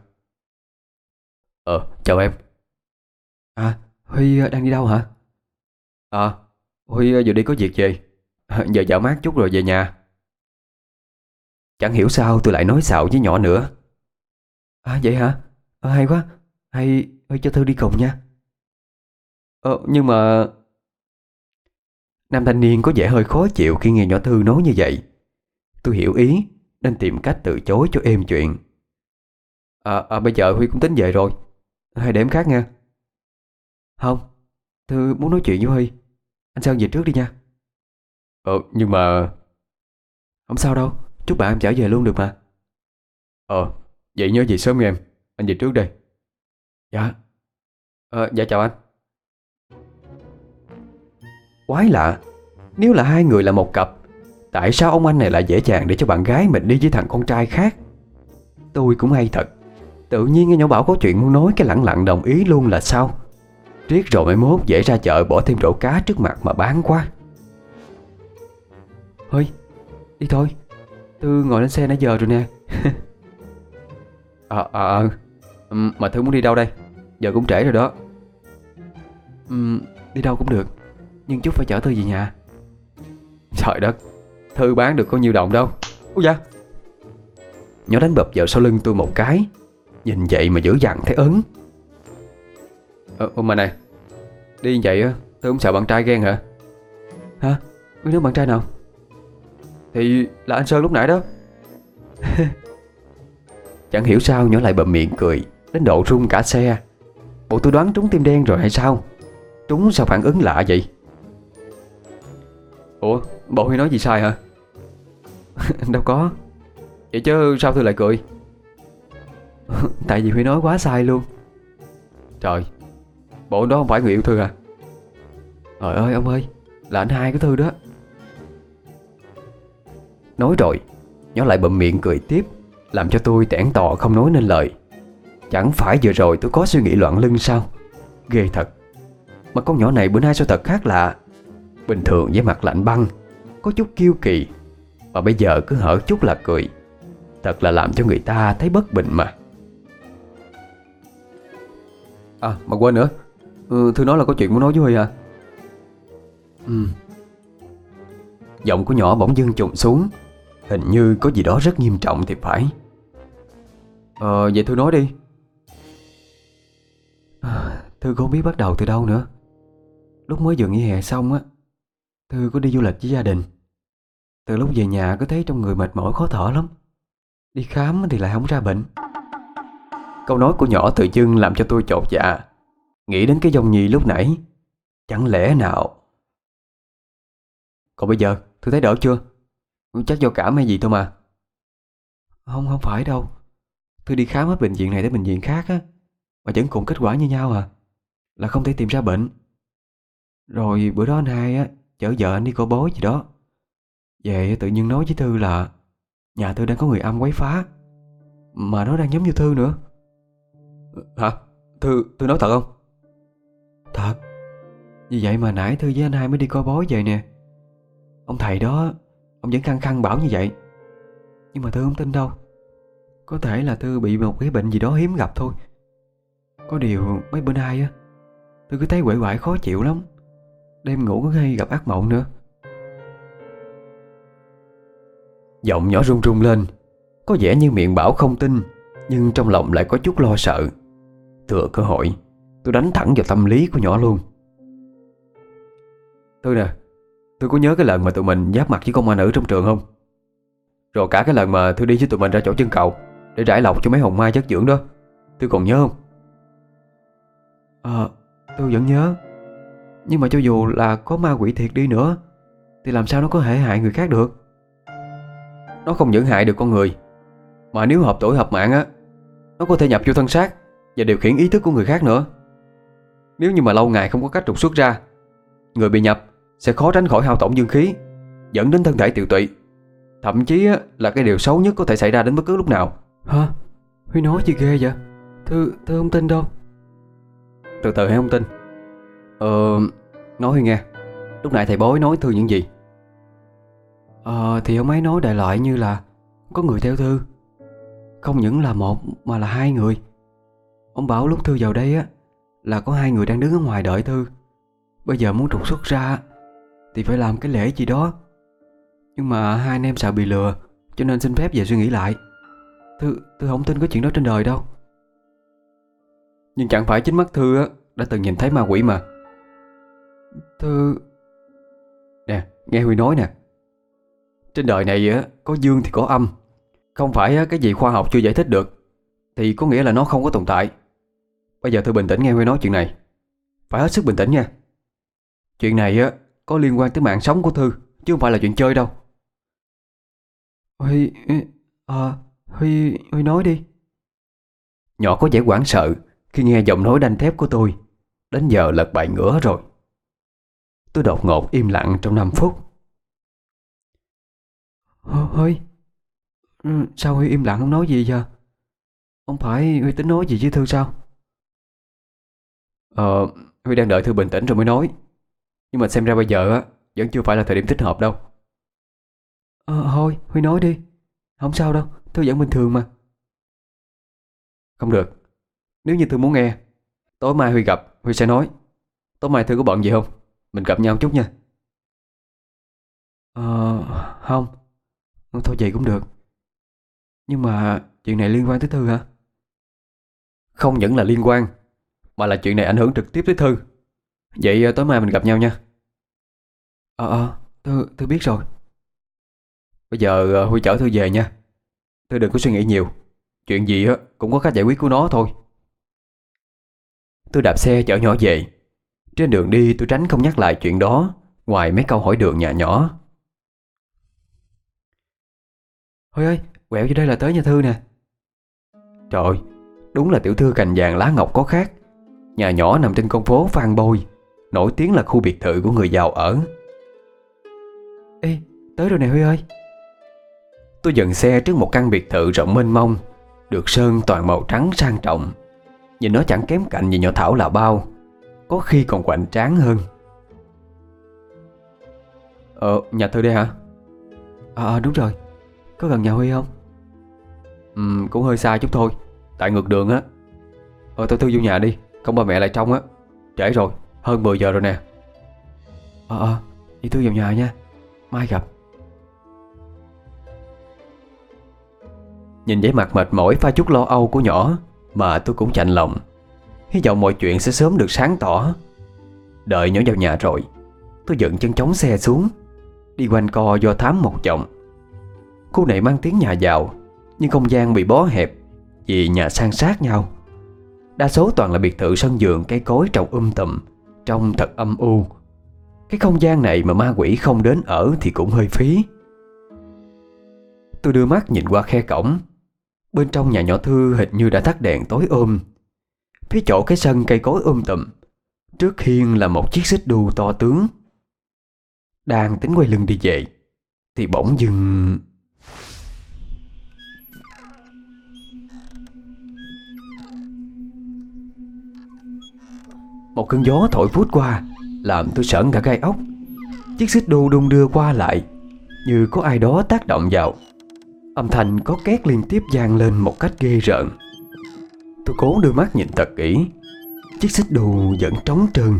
Chào em. Huy đang đi đâu hả? Huy vừa đi có việc về. Giờ dạo mát chút rồi về nhà. Chẳng hiểu sao tôi lại nói xạo với nhỏ nữa. Vậy hả? Hay quá. Hay cho Thư đi cùng nha. Nhưng mà... Nam thanh niên có vẻ hơi khó chịu khi nghe nhỏ Thư nói như vậy. Tôi hiểu ý nên tìm cách từ chối cho êm chuyện. Bây giờ Huy cũng tính về rồi. Hay để em khác nha. Không, Thư muốn nói chuyện với Huy. Anh Sơn về trước đi nha. Nhưng mà... Không sao đâu, chúc bạn em trở về luôn được mà. Vậy nhớ về sớm nha em. Anh về trước đây. Dạ. Dạ chào anh. Quái lạ, Nếu là hai người là một cặp, tại sao ông anh này lại dễ dàng để cho bạn gái mình đi với thằng con trai khác? Tôi cũng hay thật. Tự nhiên nghe nhỏ Bảo có chuyện muốn nói, cái lẳng lặng đồng ý luôn là sao? Riết rồi mai mốt dễ ra chợ bỏ thêm rổ cá trước mặt mà bán quá. Thôi, đi thôi. Thư ngồi lên xe nãy giờ rồi nè. Mà Thư muốn đi đâu đây? Giờ cũng trễ rồi đó. Đi đâu cũng được, nhưng chút phải chở Thư về nhà. Trời đất, Thư bán được có nhiêu đồng đâu. Úi da. Nhỏ đánh bập vào sau lưng tôi một cái. Nhìn vậy mà dữ dằn thấy ớn. Mà này, đi vậy á, Thư không sợ bạn trai ghen hả? Hả? Mấy đứa bạn trai nào? Thì là anh Sơn lúc nãy đó. Chẳng hiểu sao nhỏ lại bậm miệng cười đến độ run cả xe. Bộ tôi đoán trúng tim đen rồi hay sao? Trúng sao phản ứng lạ vậy? Ủa, bộ Huy nói gì sai hả? Đâu có. Vậy chứ sao Thư lại cười? Tại vì Huy nói quá sai luôn. Trời, bộ đó không phải người yêu Thư à? Trời ơi ông ơi, là anh hai của Thư đó. Nói rồi, nhỏ lại bậm miệng cười tiếp, làm cho tôi tẻn tò không nói nên lời. Chẳng phải vừa rồi tôi có suy nghĩ loạn lưng sao? Ghê thật. Mà con nhỏ này bữa nay sao thật khác lạ. Bình thường với mặt lạnh băng, có chút kiêu kỳ, mà bây giờ cứ hở chút là cười. Thật là làm cho người ta thấy bất bình mà. Mà quên nữa, Thư nói là có chuyện muốn nói với Huy hả? Giọng của nhỏ bỗng dưng trùng xuống. Hình như có gì đó rất nghiêm trọng thì phải. Vậy Thư nói đi. Thư không biết bắt đầu từ đâu nữa. Lúc mới vừa nghỉ hè xong á, Thư có đi du lịch với gia đình. Từ lúc về nhà cứ thấy trong người mệt mỏi khó thở lắm. Đi khám thì lại không ra bệnh. Câu nói của nhỏ tự dưng làm cho tôi chột dạ. Nghĩ đến cái dông nhi lúc nãy. Chẳng lẽ nào... Còn bây giờ Thư thấy đỡ chưa? Chắc do cảm hay gì thôi mà. Không phải đâu. Thư đi khám hết bệnh viện này tới bệnh viện khác á, mà vẫn cùng kết quả như nhau à. Là không thể tìm ra bệnh. Rồi bữa đó anh hai á chở vợ anh đi coi bói gì đó. Về tự nhiên nói với Thư là nhà Thư đang có người âm quấy phá, mà nó đang nhắm vô Thư nữa. Hả? Thư nói thật không? Thật. Vì vậy mà nãy Thư với anh hai mới đi coi bói về nè. Ông thầy đó, ông vẫn khăng khăng bảo như vậy. Nhưng mà Thư không tin đâu. Có thể là Thư bị một cái bệnh gì đó hiếm gặp thôi. Có điều mấy bữa nay á, Thư cứ thấy uể oải khó chịu lắm. Đêm ngủ có hay gặp ác mộng nữa. Giọng nhỏ run run lên. Có vẻ như miệng bảo không tin, nhưng trong lòng lại có chút lo sợ. Thừa cơ hội, tôi đánh thẳng vào tâm lý của nhỏ luôn. Thư nè, Thư có nhớ cái lần mà tụi mình giáp mặt với công an nữ trong trường không? Rồi cả cái lần mà Thư đi với tụi mình ra chỗ chân cầu để rải lọc cho mấy hồn ma chất dưỡng đó, Thư còn nhớ không? Tôi vẫn nhớ. Nhưng mà cho dù là có ma quỷ thiệt đi nữa thì làm sao nó có thể hại người khác được? Nó không những hại được con người, mà nếu hợp tuổi hợp mạng á, nó có thể nhập vô thân xác và điều khiển ý thức của người khác nữa. Nếu như mà lâu ngày không có cách trục xuất ra, người bị nhập sẽ khó tránh khỏi hao tổn dương khí, dẫn đến thân thể tiều tụy. Thậm chí á, là cái điều xấu nhất có thể xảy ra đến bất cứ lúc nào. Hả? Huy nói gì ghê vậy? Thư không tin đâu. Từ từ hay không tin? Nói Huy nghe, lúc nãy thầy bói nói Thư những gì? Thì ông ấy nói đại loại như là có người theo Thư. Không những là một mà là hai người. Ông bảo lúc Thư vào đây á là có hai người đang đứng ở ngoài đợi Thư. Bây giờ muốn trục xuất ra thì phải làm cái lễ gì đó. Nhưng mà hai anh em sợ bị lừa, cho nên xin phép về suy nghĩ lại. Thư không tin có chuyện đó trên đời đâu. Nhưng chẳng phải chính mắt Thư á đã từng nhìn thấy ma quỷ mà. Thư... Nè, nghe Huy nói nè. Trên đời này á có dương thì có âm. Không phải á, cái gì khoa học chưa giải thích được thì có nghĩa là nó không có tồn tại. Bây giờ Thư bình tĩnh nghe Huy nói chuyện này. Phải hết sức bình tĩnh nha. Chuyện này á có liên quan tới mạng sống của Thư, chứ không phải là chuyện chơi đâu. Huy nói đi. Nhỏ có vẻ hoảng sợ khi nghe giọng nói đanh thép của tôi. Đến giờ lật bài ngửa rồi. Tôi đột ngột im lặng trong 5 phút. Huy, sao Huy im lặng không nói gì giờ? Không phải Huy tính nói gì với Thư sao? Ờ, Huy đang đợi Thư bình tĩnh rồi mới nói. Nhưng mà xem ra bây giờ á vẫn chưa phải là thời điểm thích hợp đâu. Thôi Huy nói đi. Không sao đâu, Thư vẫn bình thường mà. Không được. Nếu như Thư muốn nghe, tối mai Huy gặp Huy sẽ nói. Tối mai Thư có bận gì không? Mình gặp nhau chút nha. Không. Thôi vậy cũng được. Nhưng mà chuyện này liên quan tới Thư hả? Không những là liên quan, mà là chuyện này ảnh hưởng trực tiếp tới Thư. Vậy tối mai mình gặp nhau nha. Thư biết rồi. Bây giờ Huy chở Thư về nha. Thư đừng có suy nghĩ nhiều. Chuyện gì á cũng có cách giải quyết của nó thôi. Tôi đạp xe chở nhỏ về. Trên đường đi tôi tránh không nhắc lại chuyện đó, ngoài mấy câu hỏi đường nhà nhỏ. Huy ơi, quẹo vô đây là tới nhà Thư nè. Trời ơi, đúng là tiểu thư cành vàng lá ngọc có khác. Nhà nhỏ nằm trên con phố Phan Bôi, nổi tiếng là khu biệt thự của người giàu ở. Ê, tới rồi nè Huy ơi. Tôi dừng xe trước một căn biệt thự rộng mênh mông, được sơn toàn màu trắng sang trọng. Nhìn nó chẳng kém cạnh gì nhỏ Thảo là bao, có khi còn hoành tráng hơn. Nhà Thư đây hả? Đúng rồi. Có gần nhà Huy không? Cũng hơi xa chút thôi, tại ngược đường á. Tôi Thư vô nhà đi, không ba mẹ lại trông á. Trễ rồi, hơn 10 giờ rồi nè. Đi Thư vào nhà nha, mai gặp. Nhìn vẻ mặt mệt mỏi pha chút lo âu của nhỏ mà tôi cũng chạnh lòng. Hy vọng mọi chuyện sẽ sớm được sáng tỏ. Đợi nhỏ vào nhà rồi, tôi dựng chân chống xe xuống, đi quanh co do thám một vòng. Khu này mang tiếng nhà giàu, nhưng không gian bị bó hẹp vì nhà san sát nhau. Đa số toàn là biệt thự sân vườn cây cối trồng tùm, trông thật âm u. Cái không gian này mà ma quỷ không đến ở thì cũng hơi phí. Tôi đưa mắt nhìn qua khe cổng. Bên trong nhà nhỏ Thư hình như đã tắt đèn tối ôm. Phía chỗ cái sân cây cối tùm, trước hiên là một chiếc xích đu to tướng. Đang tính quay lưng đi về thì bỗng dưng một cơn gió thổi vút qua, làm tôi sởn cả gai ốc. Chiếc xích đu đung đưa qua lại, như có ai đó tác động vào. Âm thanh có két liên tiếp vang lên một cách ghê rợn. Tôi cố đưa mắt nhìn thật kỹ. Chiếc xích đu vẫn trống trơn.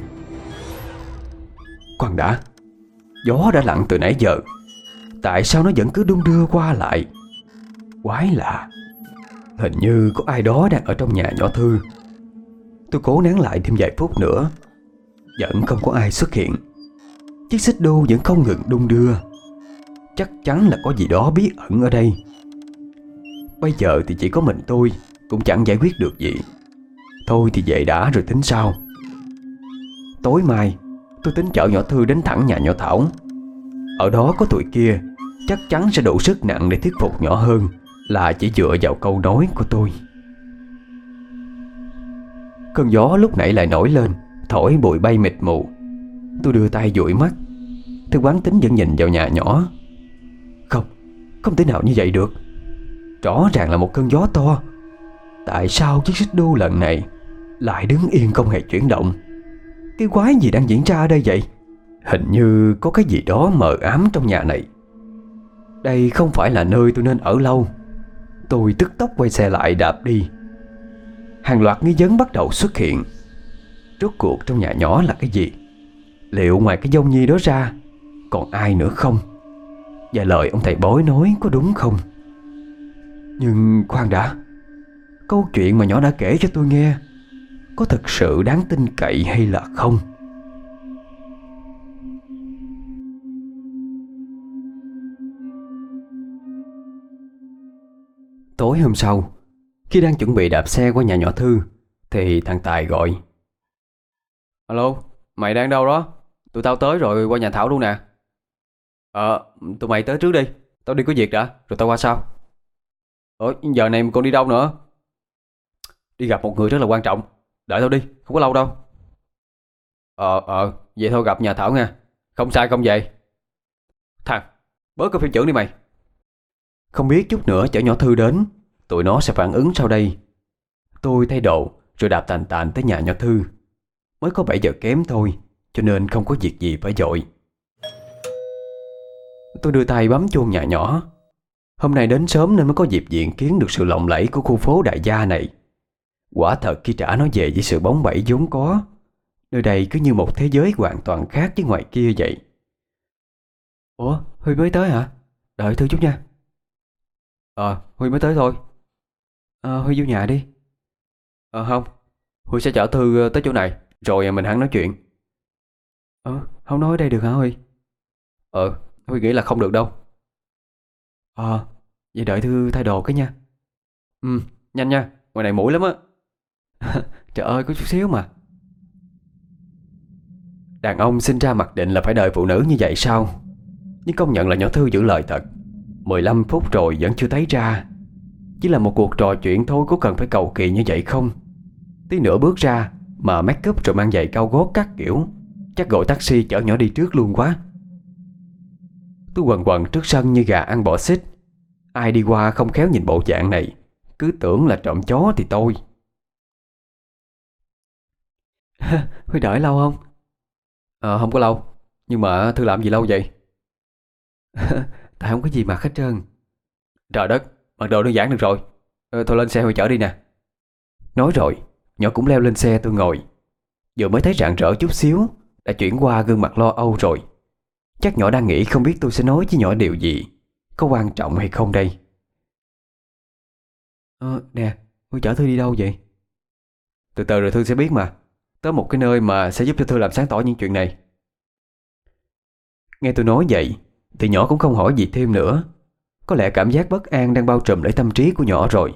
Khoan đã, gió đã lặng từ nãy giờ, tại sao nó vẫn cứ đung đưa qua lại? Quái lạ, hình như có ai đó đang ở trong nhà nhỏ Thư. Tôi cố nén lại thêm vài phút nữa, vẫn không có ai xuất hiện. Chiếc xích đu vẫn không ngừng đung đưa. Chắc chắn là có gì đó bí ẩn ở đây. Bây giờ thì chỉ có mình tôi, cũng chẳng giải quyết được gì. Thôi thì về đã rồi tính sau. Tối mai tôi tính chở nhỏ Thư đến thẳng nhà nhỏ Thảo. Ở đó có tụi kia, chắc chắn sẽ đủ sức nặng để thuyết phục nhỏ hơn là chỉ dựa vào câu nói của tôi. Cơn gió lúc nãy lại nổi lên, thổi bụi bay mịt mù. Tôi đưa tay dụi mắt. Thư quán tính vẫn nhìn vào nhà nhỏ. Không, không thể nào như vậy được. Rõ ràng là một cơn gió to. Tại sao chiếc xích đu lần này lại đứng yên không hề chuyển động? Cái quái gì đang diễn ra ở đây vậy? Hình như có cái gì đó mờ ám trong nhà này. Đây không phải là nơi tôi nên ở lâu. Tôi tức tốc quay xe lại đạp đi. Hàng loạt nghi vấn bắt đầu xuất hiện. Rốt cuộc trong nhà nhỏ là cái gì? Liệu ngoài cái dông nhi đó ra còn ai nữa không? Và lời ông thầy bói nói có đúng không? Nhưng khoan đã, câu chuyện mà nhỏ đã kể cho tôi nghe có thực sự đáng tin cậy hay là không? Tối hôm sau, khi đang chuẩn bị đạp xe qua nhà nhỏ Thư thì thằng Tài gọi. Alo, mày đang đâu đó? Tụi tao tới rồi, qua nhà Thảo luôn nè. Tụi mày tới trước đi, tao đi có việc đã, rồi tao qua sau. Giờ này còn đi đâu nữa? Đi gặp một người rất là quan trọng. Đợi tao đi, không có lâu đâu. Vậy thôi gặp nhà Thảo nha. Không sai không vậy. Thằng, bớt cái phim trưởng đi mày. Không biết chút nữa chở nhỏ Thư đến, tụi nó sẽ phản ứng sau đây. Tôi thay đồ rồi đạp tàn tàn tới nhà nhỏ Thư. Mới có 7 giờ kém thôi, cho nên không có việc gì phải vội. Tôi đưa tay bấm chuông nhà nhỏ. Hôm nay đến sớm nên mới có dịp diện kiến được sự lộng lẫy của khu phố đại gia này. Quả thật khi trả nó về với sự bóng bẩy vốn có, nơi đây cứ như một thế giới hoàn toàn khác với ngoài kia vậy. Ủa, Huy mới tới hả? Đợi Thư chút nha. Huy mới tới thôi. Huy vô nhà đi. Không, Huy sẽ chở Thư tới chỗ này, rồi mình hẳn nói chuyện. Không nói ở đây được hả Huy? Huy nghĩ là không được đâu. Vậy đợi Thư thay đồ cái nha. Nhanh nha, ngoài này muỗi lắm á. Trời ơi, có chút xíu mà. Đàn ông sinh ra mặc định là phải đợi phụ nữ như vậy sao? Nhưng công nhận là nhỏ Thư giữ lời thật. 15 phút rồi vẫn chưa thấy ra. Chỉ là một cuộc trò chuyện thôi, có cần phải cầu kỳ như vậy không? Tí nữa bước ra mà make up rồi mang giày cao gót các kiểu, chắc gọi taxi chở nhỏ đi trước luôn quá. Tôi quần quần trước sân như gà ăn bọ xít. Ai đi qua không khéo nhìn bộ dạng này, cứ tưởng là trộm chó thì tôi. Huy đợi lâu không? Không có lâu. Nhưng mà Thư làm gì lâu vậy? Tại không có gì mặc hết trơn. Trời đất, mặc đồ đơn giản được rồi. Thôi lên xe Huy chở đi nè. Nói rồi, nhỏ cũng leo lên xe tôi ngồi. Vừa mới thấy rạng rỡ chút xíu đã chuyển qua gương mặt lo âu rồi. Chắc nhỏ đang nghĩ không biết tôi sẽ nói với nhỏ điều gì, có quan trọng hay không đây. Nè, Huy chở Thư đi đâu vậy? Từ từ rồi Thư sẽ biết mà. Tới một cái nơi mà sẽ giúp cho Thư làm sáng tỏ những chuyện này. Nghe tôi nói vậy thì nhỏ cũng không hỏi gì thêm nữa. Có lẽ cảm giác bất an đang bao trùm lấy tâm trí của nhỏ rồi.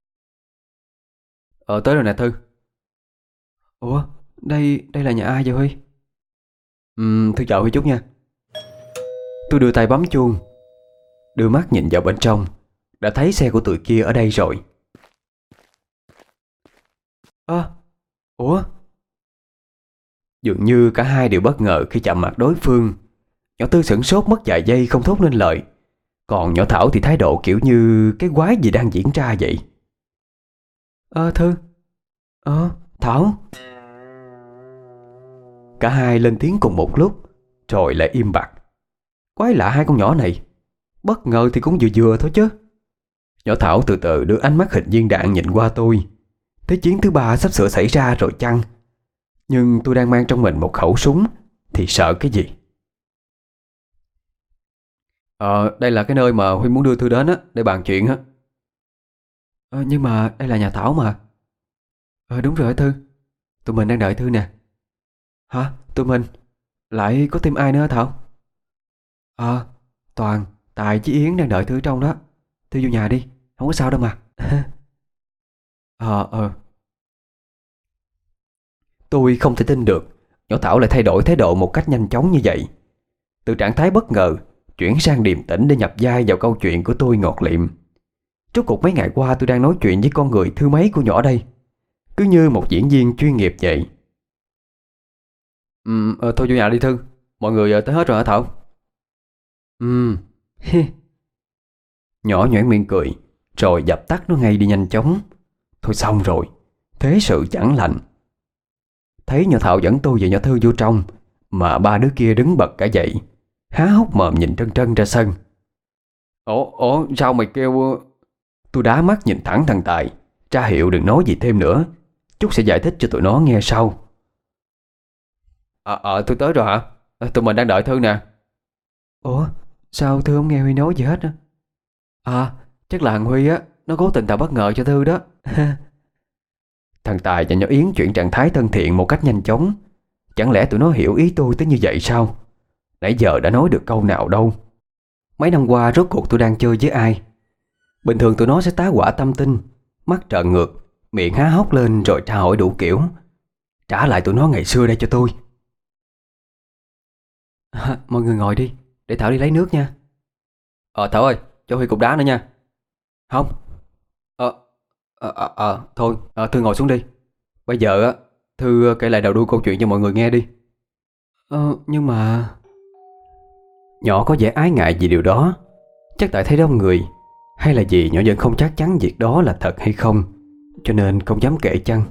Tới rồi nè Thư. Ủa, đây là nhà ai vậy Huy? Thư chào Huy chút nha. Tôi đưa tay bấm chuông, đưa mắt nhìn vào bên trong, đã thấy xe của tụi kia ở đây rồi. Ủa? Dường như cả hai đều bất ngờ khi chạm mặt đối phương. Nhỏ Tư sửng sốt mất vài giây không thốt nên lời. Còn nhỏ Thảo thì thái độ kiểu như cái quái gì đang diễn ra vậy. Thư. Thảo. Cả hai lên tiếng cùng một lúc, rồi lại im bặt. Quái lạ hai con nhỏ này. Bất ngờ thì cũng vừa vừa thôi chứ. Nhỏ Thảo từ từ đưa ánh mắt hình viên đạn nhìn qua tôi. Thế chiến thứ ba sắp sửa xảy ra rồi chăng? Nhưng tôi đang mang trong mình một khẩu súng thì sợ cái gì? Đây là cái nơi mà Huy muốn đưa Thư đến á, để bàn chuyện á. Nhưng mà đây là nhà Thảo mà. Đúng rồi Thư. Tụi mình đang đợi Thư nè. Hả? Tụi mình? Lại có thêm ai nữa hả Thảo? Toàn, Tài với Yến đang đợi Thư trong đó. Thư vô nhà đi, không có sao đâu mà. Tôi không thể tin được nhỏ Thảo lại thay đổi thái độ một cách nhanh chóng như vậy. Từ trạng thái bất ngờ chuyển sang điềm tĩnh để nhập vai vào câu chuyện của tôi ngọt lịm. Rốt cuộc mấy ngày qua tôi đang nói chuyện với con người thứ mấy của nhỏ đây, cứ như một diễn viên chuyên nghiệp vậy. Thôi vô nhà đi Thư. Mọi người tới hết rồi hả Thảo? Nhỏ nhoẻn miệng cười, rồi dập tắt nó ngay đi nhanh chóng. Thôi xong rồi, thế sự chẳng lành. Thấy nhỏ Thảo dẫn tôi và nhỏ Thư vô trong, mà ba đứa kia đứng bật cả dậy, há hốc mồm nhìn trân trân ra sân. Ủa sao mày kêu... Tôi đá mắt nhìn thẳng thằng Tài, ra hiệu đừng nói gì thêm nữa, chút sẽ giải thích cho tụi nó nghe sau. Tôi tới rồi hả? Tụi mình đang đợi Thư nè. Ủa sao Thư không nghe Huy nói gì hết á? Chắc là thằng Huy á, nó cố tình tạo bất ngờ cho Thư đó. Thằng Tài và nhỏ Yến chuyển trạng thái thân thiện một cách nhanh chóng. Chẳng lẽ tụi nó hiểu ý tôi tới như vậy sao? Nãy giờ đã nói được câu nào đâu. Mấy năm qua rốt cuộc tôi đang chơi với ai? Bình thường tụi nó sẽ tá hỏa tâm tinh, mắt trợn ngược, miệng há hốc lên rồi tra hỏi đủ kiểu. Trả lại tụi nó ngày xưa đây cho tôi. Mọi người ngồi đi, để Thảo đi lấy nước nha. Thảo ơi, cho Huy cục đá nữa nha. Không. Thôi, Thư ngồi xuống đi. Bây giờ á, Thư kể lại đầu đuôi câu chuyện cho mọi người nghe đi. Nhưng mà... Nhỏ có vẻ ái ngại vì điều đó. Chắc tại thấy đông người, Hay là vì nhỏ vẫn không chắc chắn việc đó là thật hay không, cho nên không dám kể chăng?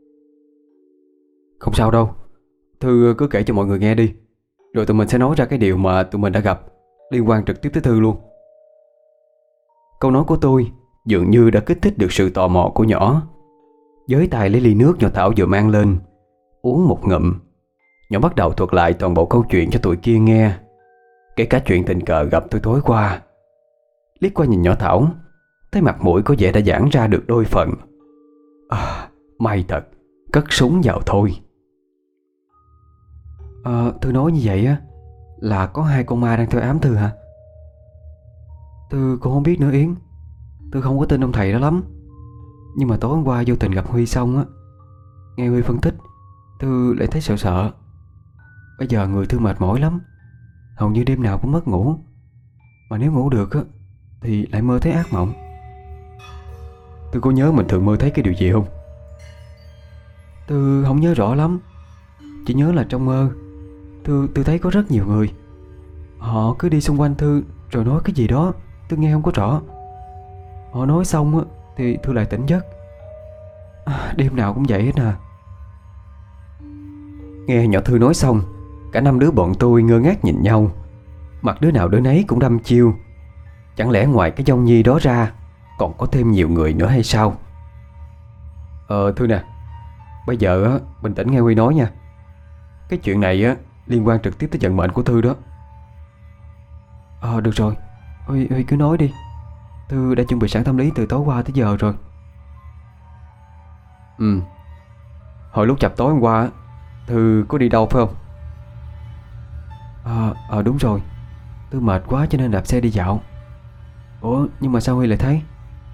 Không sao đâu, Thư cứ kể cho mọi người nghe đi, rồi tụi mình sẽ nói ra cái điều mà tụi mình đã gặp, liên quan trực tiếp tới Thư luôn. Câu nói của tôi dường như đã kích thích được sự tò mò của nhỏ. Với tay lấy ly nước nhỏ Thảo vừa mang lên, uống một ngụm, nhỏ bắt đầu thuật lại toàn bộ câu chuyện cho tụi kia nghe, kể cả chuyện tình cờ gặp tôi tối qua. Liếc qua nhìn nhỏ Thảo, thấy mặt mũi có vẻ đã giãn ra được đôi phần. May thật, cất súng vào thôi. Thư nói như vậy á, là có 2 con ma đang theo ám Thư hả? Thư cũng không biết nữa Yến. Thư không có tin ông thầy đó lắm. Nhưng mà tối hôm qua vô tình gặp Huy xong á, nghe Huy phân tích, Thư lại thấy sợ sợ. Bây giờ người Thư mệt mỏi lắm, hầu như đêm nào cũng mất ngủ. Mà nếu ngủ được á thì lại mơ thấy ác mộng. Thư có nhớ mình thường mơ thấy cái điều gì không? Thư không nhớ rõ lắm, chỉ nhớ là trong mơ Thư thấy có rất nhiều người. Họ cứ đi xung quanh Thư rồi nói cái gì đó, Thư nghe không có rõ. Họ nói xong á thì Thư lại tỉnh giấc. Đêm nào cũng vậy hết à. Nghe nhỏ Thư nói xong, cả 5 đứa bọn tôi ngơ ngác nhìn nhau, mặt đứa nào đứa nấy cũng đăm chiêu. Chẳng lẽ ngoài cái Dông Nhi đó ra còn có thêm nhiều người nữa hay sao? Thư nè, bây giờ á, bình tĩnh nghe Huy nói nha. Cái chuyện này á liên quan trực tiếp tới vận mệnh của Thư đó. Được rồi, Huy cứ nói đi. Thư đã chuẩn bị sẵn tâm lý từ tối qua tới giờ rồi. Hồi lúc chập tối hôm qua Thư có đi đâu phải không? Đúng rồi, Thư mệt quá cho nên đạp xe đi dạo. Ủa nhưng mà sao Huy lại thấy?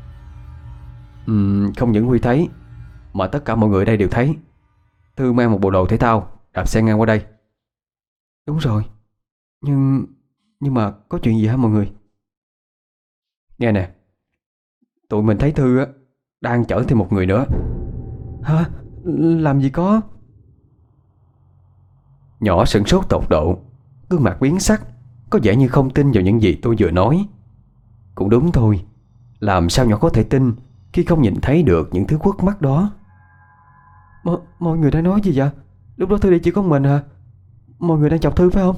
Không những Huy thấy, mà tất cả mọi người đây đều thấy. Thư mang một bộ đồ thể thao đạp xe ngang qua đây. Đúng rồi, nhưng mà có chuyện gì hả mọi người? Nghe nè, tụi mình thấy Thư á đang chở thêm một người nữa. Hả? Làm gì có? Nhỏ sửng sốt tột độ, gương mặt biến sắc, có vẻ như không tin vào những gì tôi vừa nói. Cũng đúng thôi, làm sao nhỏ có thể tin khi không nhìn thấy được những thứ khuất mắt đó? Mọi người đang nói gì vậy? Lúc đó Thư đi chỉ có mình hả? Mọi người đang chọc Thư phải không?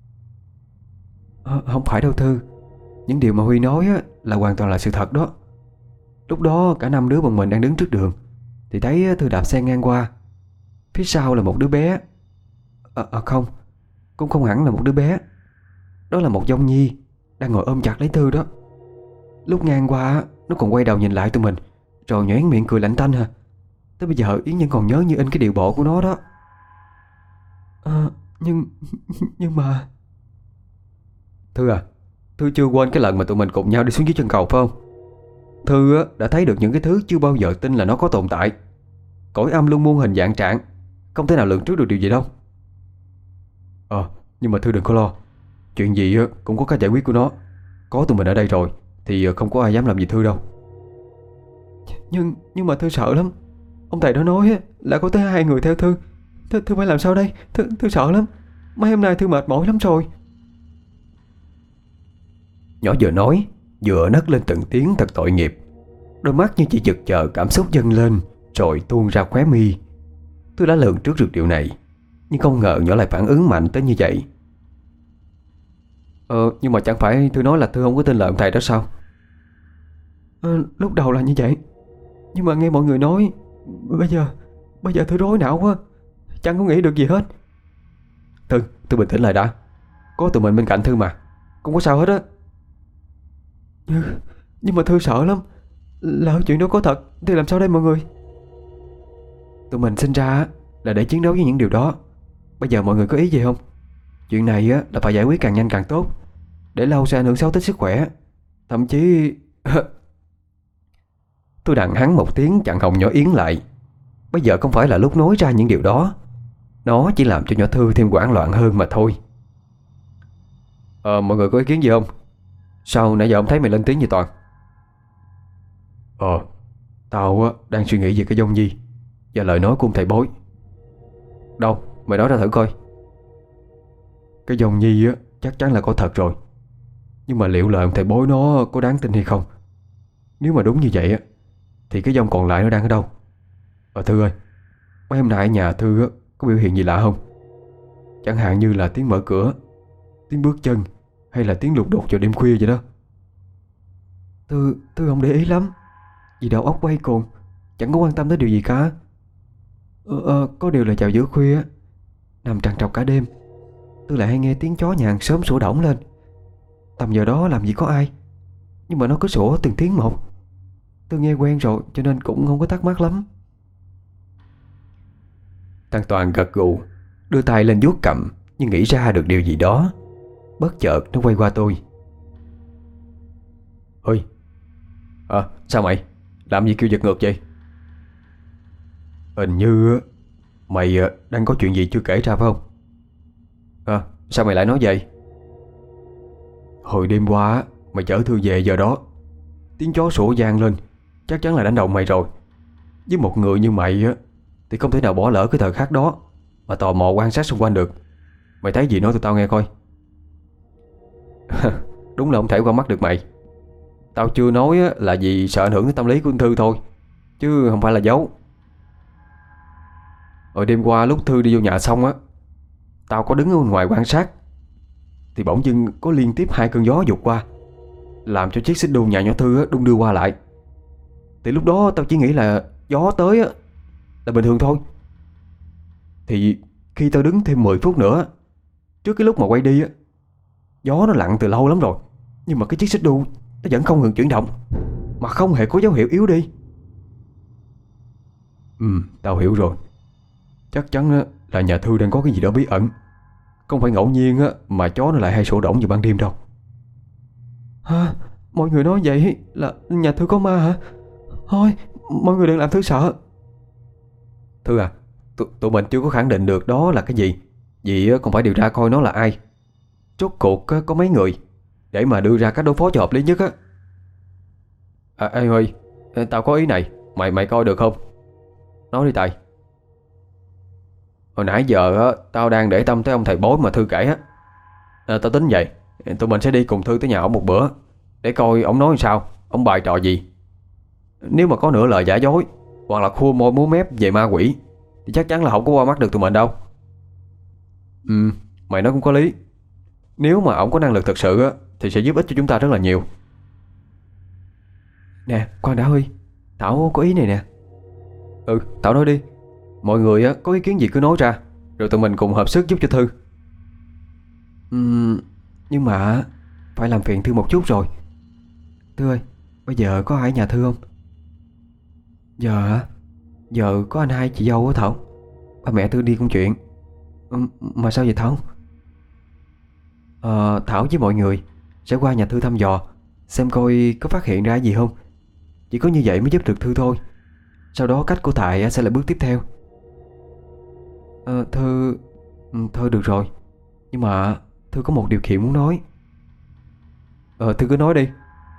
Không phải đâu Thư. Những điều mà Huy nói á, là hoàn toàn là sự thật đó. Lúc đó cả 5 đứa bọn mình đang đứng trước đường thì thấy Thư đạp xe ngang qua. Phía sau là một đứa bé. Không, cũng không hẳn là một đứa bé. Đó là một Dông Nhi đang ngồi ôm chặt lấy Thư đó. Lúc ngang qua nó còn quay đầu nhìn lại tụi mình, rồi nhoẻn miệng cười lạnh tanh hả. Tới bây giờ Yến vẫn còn nhớ như in cái điệu bộ của nó đó. Nhưng mà Thư à, Thư chưa quên cái lần mà tụi mình cùng nhau đi xuống dưới chân cầu phải không? Thư đã thấy được những cái thứ chưa bao giờ tin là nó có tồn tại. Cõi âm luôn muôn hình dạng trạng, không thể nào lường trước được điều gì đâu. Nhưng mà Thư đừng có lo, chuyện gì cũng có cách giải quyết của nó. Có tụi mình ở đây rồi thì không có ai dám làm gì Thư đâu. Nhưng mà Thư sợ lắm. Ông thầy đó nói là có tới 2 người theo Thư. Thư phải làm sao đây? Thư sợ lắm. Mấy hôm nay Thư mệt mỏi lắm rồi. Nhỏ vừa nói vừa nấc lên từng tiếng thật tội nghiệp. Đôi mắt như chỉ chực chờ cảm xúc dâng lên rồi tuôn ra khóe mi. Tôi đã lường trước được điều này, nhưng không ngờ nhỏ lại phản ứng mạnh tới như vậy. Nhưng mà chẳng phải Thư nói là Thư không có tin lời ông thầy đó sao? Lúc đầu là như vậy, nhưng mà nghe mọi người nói, Bây giờ Thư rối não quá, chẳng có nghĩ được gì hết. Thư bình tĩnh lại đã. Có tụi mình bên cạnh Thư mà, không có sao hết á. Nhưng mà Thư sợ lắm. Lỡ chuyện đó có thật thì làm sao đây mọi người? Tụi mình sinh ra là để chiến đấu với những điều đó. Bây giờ mọi người có ý gì không? Chuyện này là phải giải quyết càng nhanh càng tốt, để lâu sẽ ảnh hưởng xấu tới sức khỏe. Thậm chí tôi đặng hắn một tiếng chặn họng nhỏ Yến lại. Bây giờ không phải là lúc nói ra những điều đó. Nó chỉ làm cho nhỏ Thư thêm hoảng loạn hơn mà thôi. Mọi người có ý kiến gì không? Sao nãy giờ ông thấy mày lên tiếng gì Toàn? Tao đang suy nghĩ về cái Dông Nhi và lời nói của ông thầy bói. Đâu, mày nói ra thử coi. Cái Dông Nhi chắc chắn là có thật rồi, nhưng mà liệu lời ông thầy bói nó có đáng tin hay không Nếu mà đúng như vậy á thì cái dòng còn lại nó đang ở đâu? Thư ơi, mấy hôm nay ở nhà Thư á, có biểu hiện gì lạ không? Chẳng hạn như là tiếng mở cửa, tiếng bước chân, hay là tiếng lục đục vào đêm khuya vậy đó. Thư không để ý lắm, vì đầu óc quay cuồng, chẳng có quan tâm tới điều gì cả. Có điều là vào giữa khuya á, nằm trằn trọc cả đêm, Thư lại hay nghe tiếng chó nhà hàng xóm sủa đổng lên. Tầm giờ đó làm gì có ai, nhưng mà nó cứ sủa từng tiếng một. Tôi nghe quen rồi cho nên cũng không có thắc mắc lắm. Thằng Toàn gật gù, đưa tay lên vuốt cằm như nghĩ ra được điều gì đó. Bất chợt nó quay qua tôi. Ôi, sao mày? Làm gì kêu giật ngược vậy? Hình như mày đang có chuyện gì chưa kể ra phải không? Sao mày lại nói vậy? Hồi đêm qua mày chở Thư về giờ đó, tiếng chó sủa vang lên, chắc chắn là đánh động mày rồi. Với một người như mày á thì không thể nào bỏ lỡ cái thời khắc đó mà tò mò quan sát xung quanh được. Mày thấy gì nói tụi tao nghe coi. Đúng là không thể qua mắt được mày. Tao chưa nói á, là vì sợ ảnh hưởng đến tâm lý của con Thư thôi, chứ không phải là giấu. Hồi đêm qua lúc Thư đi vô nhà xong á, tao có đứng ở bên ngoài quan sát, thì bỗng dưng có liên tiếp 2 cơn gió vụt qua, làm cho chiếc xích đu nhà nhỏ Thư á, đung đưa qua lại. Thì lúc đó tao chỉ nghĩ là gió tới á, là bình thường thôi. Thì khi tao đứng thêm 10 phút nữa, trước cái lúc mà quay đi á, gió nó lặng từ lâu lắm rồi, nhưng mà cái chiếc xích đu nó vẫn không ngừng chuyển động, mà không hề có dấu hiệu yếu đi. Tao hiểu rồi. Chắc chắn á, là nhà Thư đang có cái gì đó bí ẩn. Không phải ngẫu nhiên á, mà chó nó lại hay sổ đổng vào ban đêm đâu. Hả? Mọi người nói vậy là nhà Thư có ma hả? Thôi, mọi người đừng làm Thư sợ. Thư à, tụi mình chưa có khẳng định được đó là cái gì, vì còn phải điều tra coi nó là ai. Rốt cuộc có mấy người, để mà đưa ra cách đối phó cho hợp lý nhất á. Ê ơi, tao có ý này, mày coi được không? Nói đi Tài. Hồi nãy giờ á, tao đang để tâm tới ông thầy bói mà Thư kể á. Tao tính vậy, tụi mình sẽ đi cùng Thư tới nhà ông một bữa, để coi ông nói sao, ông bài trò gì. Nếu mà có nửa lời giả dối, hoặc là khua môi múa mép về ma quỷ, thì chắc chắn là không có qua mắt được tụi mình đâu. Mày nói cũng có lý. Nếu mà ổng có năng lực thật sự á, thì sẽ giúp ích cho chúng ta rất là nhiều. Nè, khoan đã Huy, Thảo có ý này nè. Thảo nói đi. Mọi người á, có ý kiến gì cứ nói ra, rồi tụi mình cùng hợp sức giúp cho Thư. Nhưng mà phải làm phiền Thư một chút rồi. Thư ơi, bây giờ có ai ở nhà Thư không? Giờ hả? Giờ có anh hai chị dâu á Thảo. Ba mẹ Thư đi công chuyện. Mà sao vậy Thảo? Thảo với mọi người sẽ qua nhà Thư thăm dò, xem coi có phát hiện ra gì không. Chỉ có như vậy mới giúp được Thư thôi. Sau đó cách của Tài sẽ là bước tiếp theo. Thư... Thôi được rồi. Nhưng mà Thư có một điều kiện muốn nói. Thư cứ nói đi.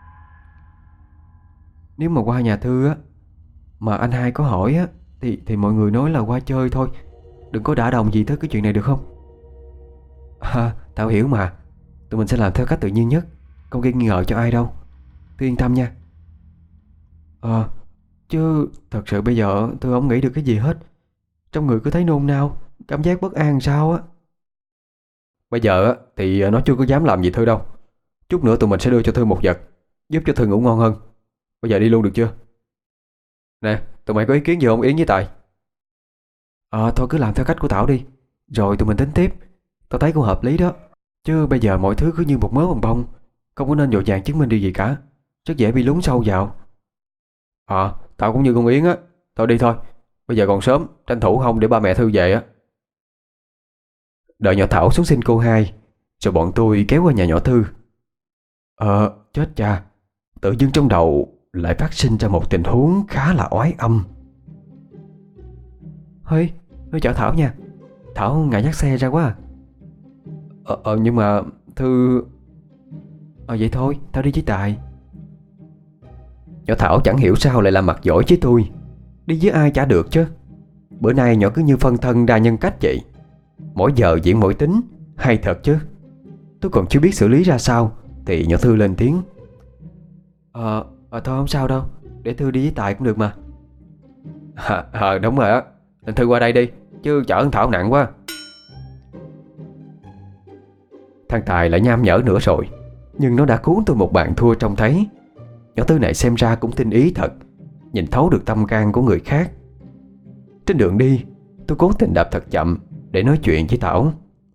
Nếu mà qua nhà Thư á, mà anh hai có hỏi á, thì mọi người nói là qua chơi thôi, đừng có đả động gì tới cái chuyện này được không? Tao hiểu mà. Tụi mình sẽ làm theo cách tự nhiên nhất, không gây nghi ngờ cho ai đâu. Thư yên tâm nha. Chứ thật sự bây giờ Thư không nghĩ được cái gì hết. Trong người cứ thấy nôn nao, cảm giác bất an sao á. Bây giờ á thì nó chưa có dám làm gì Thư đâu. Chút nữa tụi mình sẽ đưa cho Thư một vật, giúp cho Thư ngủ ngon hơn. Bây giờ đi luôn được chưa? Nè, tụi mày có ý kiến gì không Yến với Tài? Thôi cứ làm theo cách của Thảo đi, rồi tụi mình tính tiếp. Tao thấy cũng hợp lý đó. Chứ bây giờ mọi thứ cứ như một mớ bồng bông, không có nên vội vàng chứng minh điều gì cả, rất dễ bị lún sâu vào. Tao cũng như con Yến á. Thôi đi thôi, bây giờ còn sớm, tranh thủ không để ba mẹ Thư về á. Đợi nhỏ Thảo xuống xin cô hai, rồi bọn tôi kéo qua nhà nhỏ Thư. Chết cha, tự dưng trong đầu lại phát sinh ra một tình huống khá là oái âm. Hơi chở Thảo nha. Thảo ngại dắt xe ra quá à. Nhưng mà Thư... vậy thôi, tao đi với Tài. Nhỏ Thảo chẳng hiểu sao lại làm mặt giỏi với tôi. Đi với ai chả được chứ. Bữa nay nhỏ cứ như phân thân đa nhân cách vậy, mỗi giờ diễn mỗi tính. Hay thật chứ. Tôi còn chưa biết xử lý ra sao thì nhỏ Thư lên tiếng. Thôi không sao đâu, để Thư đi với Tài cũng được mà. Đúng rồi á. Thư qua đây đi, chứ chở thằng Thảo nặng quá. Thằng Tài lại nham nhở nữa rồi, nhưng nó đã cứu tôi một bàn thua trông thấy. Nhỏ Tư này xem ra cũng tinh ý thật, nhìn thấu được tâm can của người khác. Trên đường đi, tôi cố tình đạp thật chậm để nói chuyện với Thảo.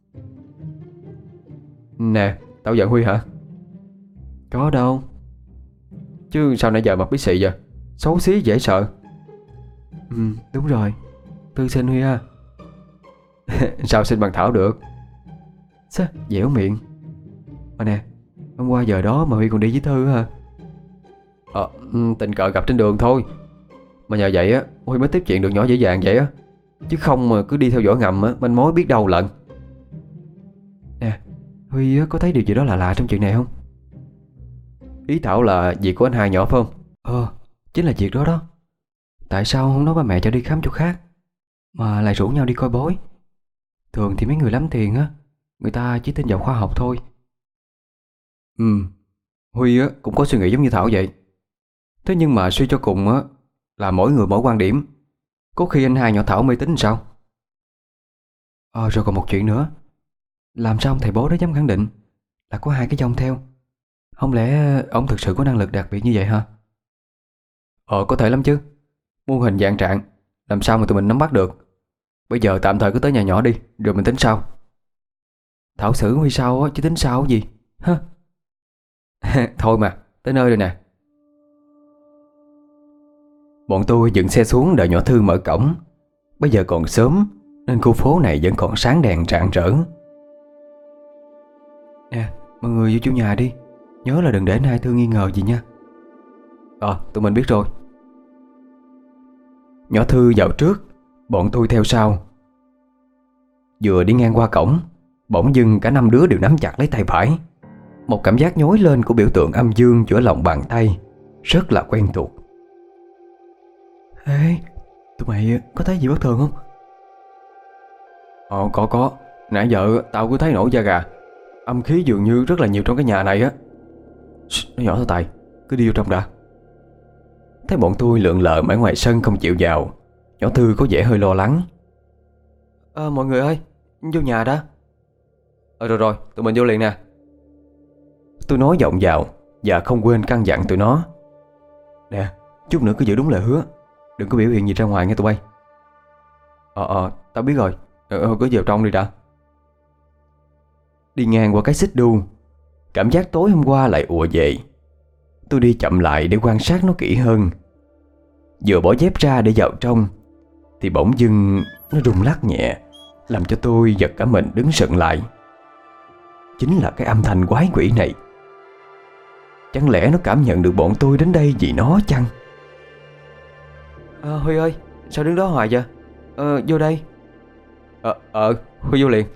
Nè, tao giận Huy hả? Có đâu. Chứ sao nãy giờ mặt bí xị vậy? Xấu xí dễ sợ. Đúng rồi, Tư xin Huy ha. Sao xin bằng Thảo được? Sao, dẻo miệng. Nè, hôm qua giờ đó mà Huy còn đi với Thư hả? Tình cờ gặp trên đường thôi. Mà nhờ vậy á, Huy mới tiếp chuyện được nhỏ dễ dàng vậy á. Chứ không mà cứ đi theo dõi ngầm á, manh mối biết đâu lận. Nè, Huy có thấy điều gì đó lạ lạ trong chuyện này không? Ý Thảo là việc của anh hai nhỏ phải không? Chính là việc đó đó. Tại sao không nói ba mẹ cho đi khám chỗ khác mà lại rủ nhau đi coi bói? Thường thì mấy người lắm tiền á, người ta chỉ tin vào khoa học thôi. Huy á cũng có suy nghĩ giống như Thảo vậy. Thế nhưng mà suy cho cùng á là mỗi người mỗi quan điểm. Có khi anh hai nhỏ Thảo mê tín sao? Rồi còn một chuyện nữa. Làm sao ông thầy bói đó dám khẳng định là có hai cái dông theo? Không lẽ ông thực sự có năng lực đặc biệt như vậy hả? Có thể lắm chứ. Muôn hình vạn trạng, làm sao mà tụi mình nắm bắt được. Bây giờ tạm thời cứ tới nhà nhỏ đi, rồi mình tính sau. Thảo xử Huy sau á, chứ tính sau cái gì hả? Thôi mà, tới nơi rồi nè. Bọn tôi dựng xe xuống đợi nhỏ Thư mở cổng. Bây giờ còn sớm nên khu phố này vẫn còn sáng đèn rạng rỡ. Nè, mọi người vô chủ nhà đi. Nhớ là đừng để anh hai Thư nghi ngờ gì nha. Tụi mình biết rồi. Nhỏ Thư vào trước, bọn tôi theo sau. Vừa đi ngang qua cổng, bỗng dưng cả năm đứa đều nắm chặt lấy tay phải. Một cảm giác nhói lên của biểu tượng âm dương giữa lòng bàn tay, rất là quen thuộc. Ê, tụi mày có thấy gì bất thường không? Có. Nãy giờ tao cứ thấy nổi da gà. Âm khí dường như rất là nhiều trong cái nhà này á. Nói nhỏ thôi Tài, cứ đi vô trong đã. Thấy bọn tôi lượn lờ ở ngoài sân không chịu vào, nhỏ Thư có vẻ hơi lo lắng. Mọi người ơi, vô nhà đã. Rồi, tụi mình vô liền nè. Tôi nói vọng vào và không quên căn dặn tụi nó. Nè, chút nữa cứ giữ đúng lời hứa, đừng có biểu hiện gì ra ngoài nghe tụi bay. Tao biết rồi. Cứ vào trong đi đã. Đi ngang qua cái xích đu, cảm giác tối hôm qua lại ùa về. Tôi đi chậm lại để quan sát nó kỹ hơn. Vừa bỏ dép ra để vào trong thì bỗng dưng nó rung lắc nhẹ, làm cho tôi giật cả mình đứng sững lại. Chính là cái âm thanh quái quỷ này. Chẳng lẽ nó cảm nhận được bọn tôi đến đây vì nó chăng? Huy ơi, sao đứng đó hoài vậy? Vô đây. Huy vô liền.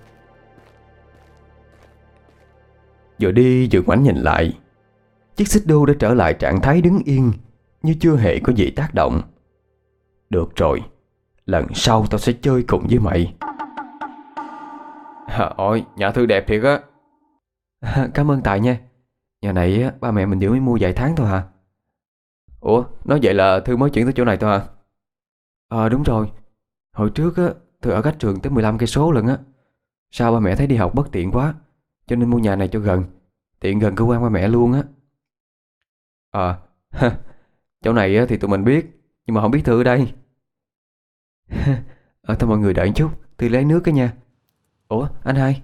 Vừa đi vừa ngoảnh nhìn lại, chiếc xích đu đã trở lại trạng thái đứng yên, như chưa hề có gì tác động. Được rồi, lần sau tao sẽ chơi cùng với mày. Ôi, nhà Thư đẹp thiệt á. Cảm ơn Tài nha. Nhà này ba mẹ mình vừa mới mua vài tháng thôi hả? Ủa, nói vậy là Thư mới chuyển tới chỗ này thôi hả? Đúng rồi. Hồi trước á, Thư ở cách trường tới 15 cây số lận á. Sao ba mẹ thấy đi học bất tiện quá, cho nên mua nhà này cho gần, tiện gần cơ quan ba mẹ luôn á. Chỗ này thì tụi mình biết, nhưng mà không biết Thư ở đây. Thôi mọi người đợi chút, Thư lấy nước cái nha. Ủa, anh hai?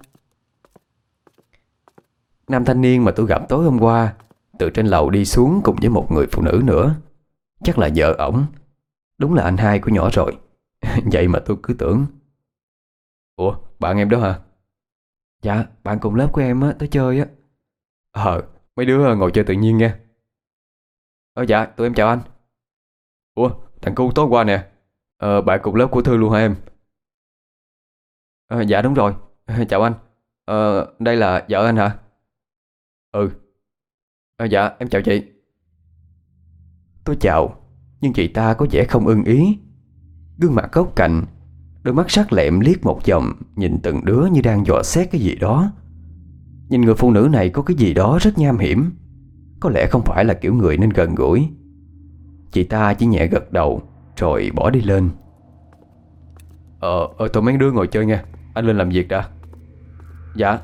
Nam thanh niên mà tôi gặp tối hôm qua từ trên lầu đi xuống cùng với một người phụ nữ nữa. Chắc là vợ ổng. Đúng là anh hai của nhỏ rồi. Vậy mà tôi cứ tưởng. Ủa, bạn em đó hả? Dạ, bạn cùng lớp của em á, tới chơi á. Mấy đứa ngồi chơi tự nhiên nha. Dạ, tụi em chào anh. Ủa, thằng cu tối qua nè. Bạn cùng lớp của Thư luôn hả em? Dạ đúng rồi. Chào anh. Đây là vợ anh hả? Dạ, em chào chị. Tôi chào, nhưng chị ta có vẻ không ưng ý. Gương mặt góc cạnh, đôi mắt sắc lẹm liếc một vòng, nhìn từng đứa như đang dò xét cái gì đó. Nhìn người phụ nữ này có cái gì đó rất nham hiểm. có lẽ không phải là kiểu người nên gần gũi. Chị ta chỉ nhẹ gật đầu rồi bỏ đi lên. Tụi mấy đứa ngồi chơi nha, anh lên làm việc đã. Dạ.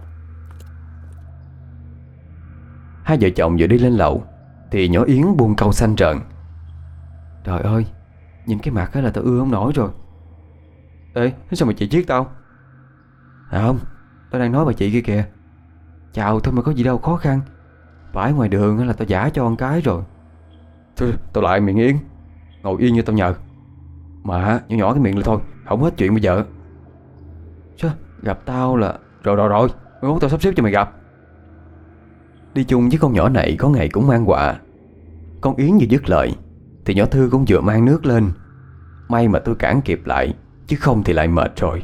Hai vợ chồng vừa đi lên lầu thì nhỏ Yến buông câu xanh trợn: Trời ơi, nhìn cái mặt đó là tao ưa không nổi rồi. Ê, sao mà chị chiết tao? À không, tao đang nói bà chị kia kìa. Chào thôi mà có gì đâu khó khăn. Phải ngoài đường là tao giả cho con cái rồi. Thôi, tao lại miệng Yến, ngồi yên như tao nhờ. Mà nhỏ nhỏ cái miệng lên thôi, không hết chuyện bây giờ. Chứ gặp tao là... Rồi, mai mốt tao sắp xếp cho mày gặp. Đi chung với con nhỏ này có ngày cũng mang quà. Con Yến vừa dứt lời thì nhỏ Thư cũng vừa mang nước lên. May mà tôi cản kịp lại, chứ không thì lại mệt rồi.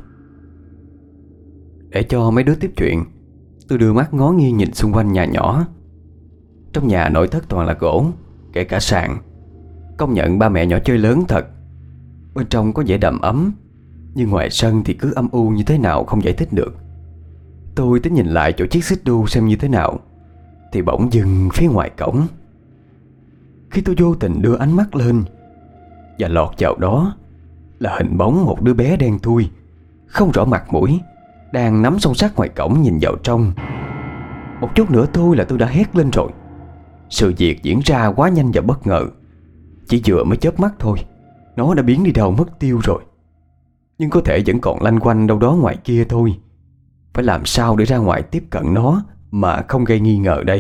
Để cho mấy đứa tiếp chuyện, tôi đưa mắt ngó nghiêng nhìn xung quanh nhà nhỏ. Trong nhà nội thất toàn là gỗ, kể cả sàn. Công nhận ba mẹ nhỏ chơi lớn thật. Bên trong có vẻ đầm ấm, nhưng ngoài sân thì cứ âm u như thế nào không giải thích được. Tôi tính nhìn lại chỗ chiếc xích đu xem như thế nào, thì bỗng dưng phía ngoài cổng, khi tôi vô tình đưa ánh mắt lên, và lọt vào đó là hình bóng một đứa bé đen thui, không rõ mặt mũi, đang nắm song sắt ngoài cổng nhìn vào trong. Một chút nữa thôi là tôi đã hét lên rồi. Sự việc diễn ra quá nhanh và bất ngờ. Chỉ vừa mới chớp mắt thôi, nó đã biến đi đâu mất tiêu rồi. Nhưng có thể vẫn còn lanh quanh đâu đó ngoài kia thôi. Phải làm sao để ra ngoài tiếp cận nó mà không gây nghi ngờ đây.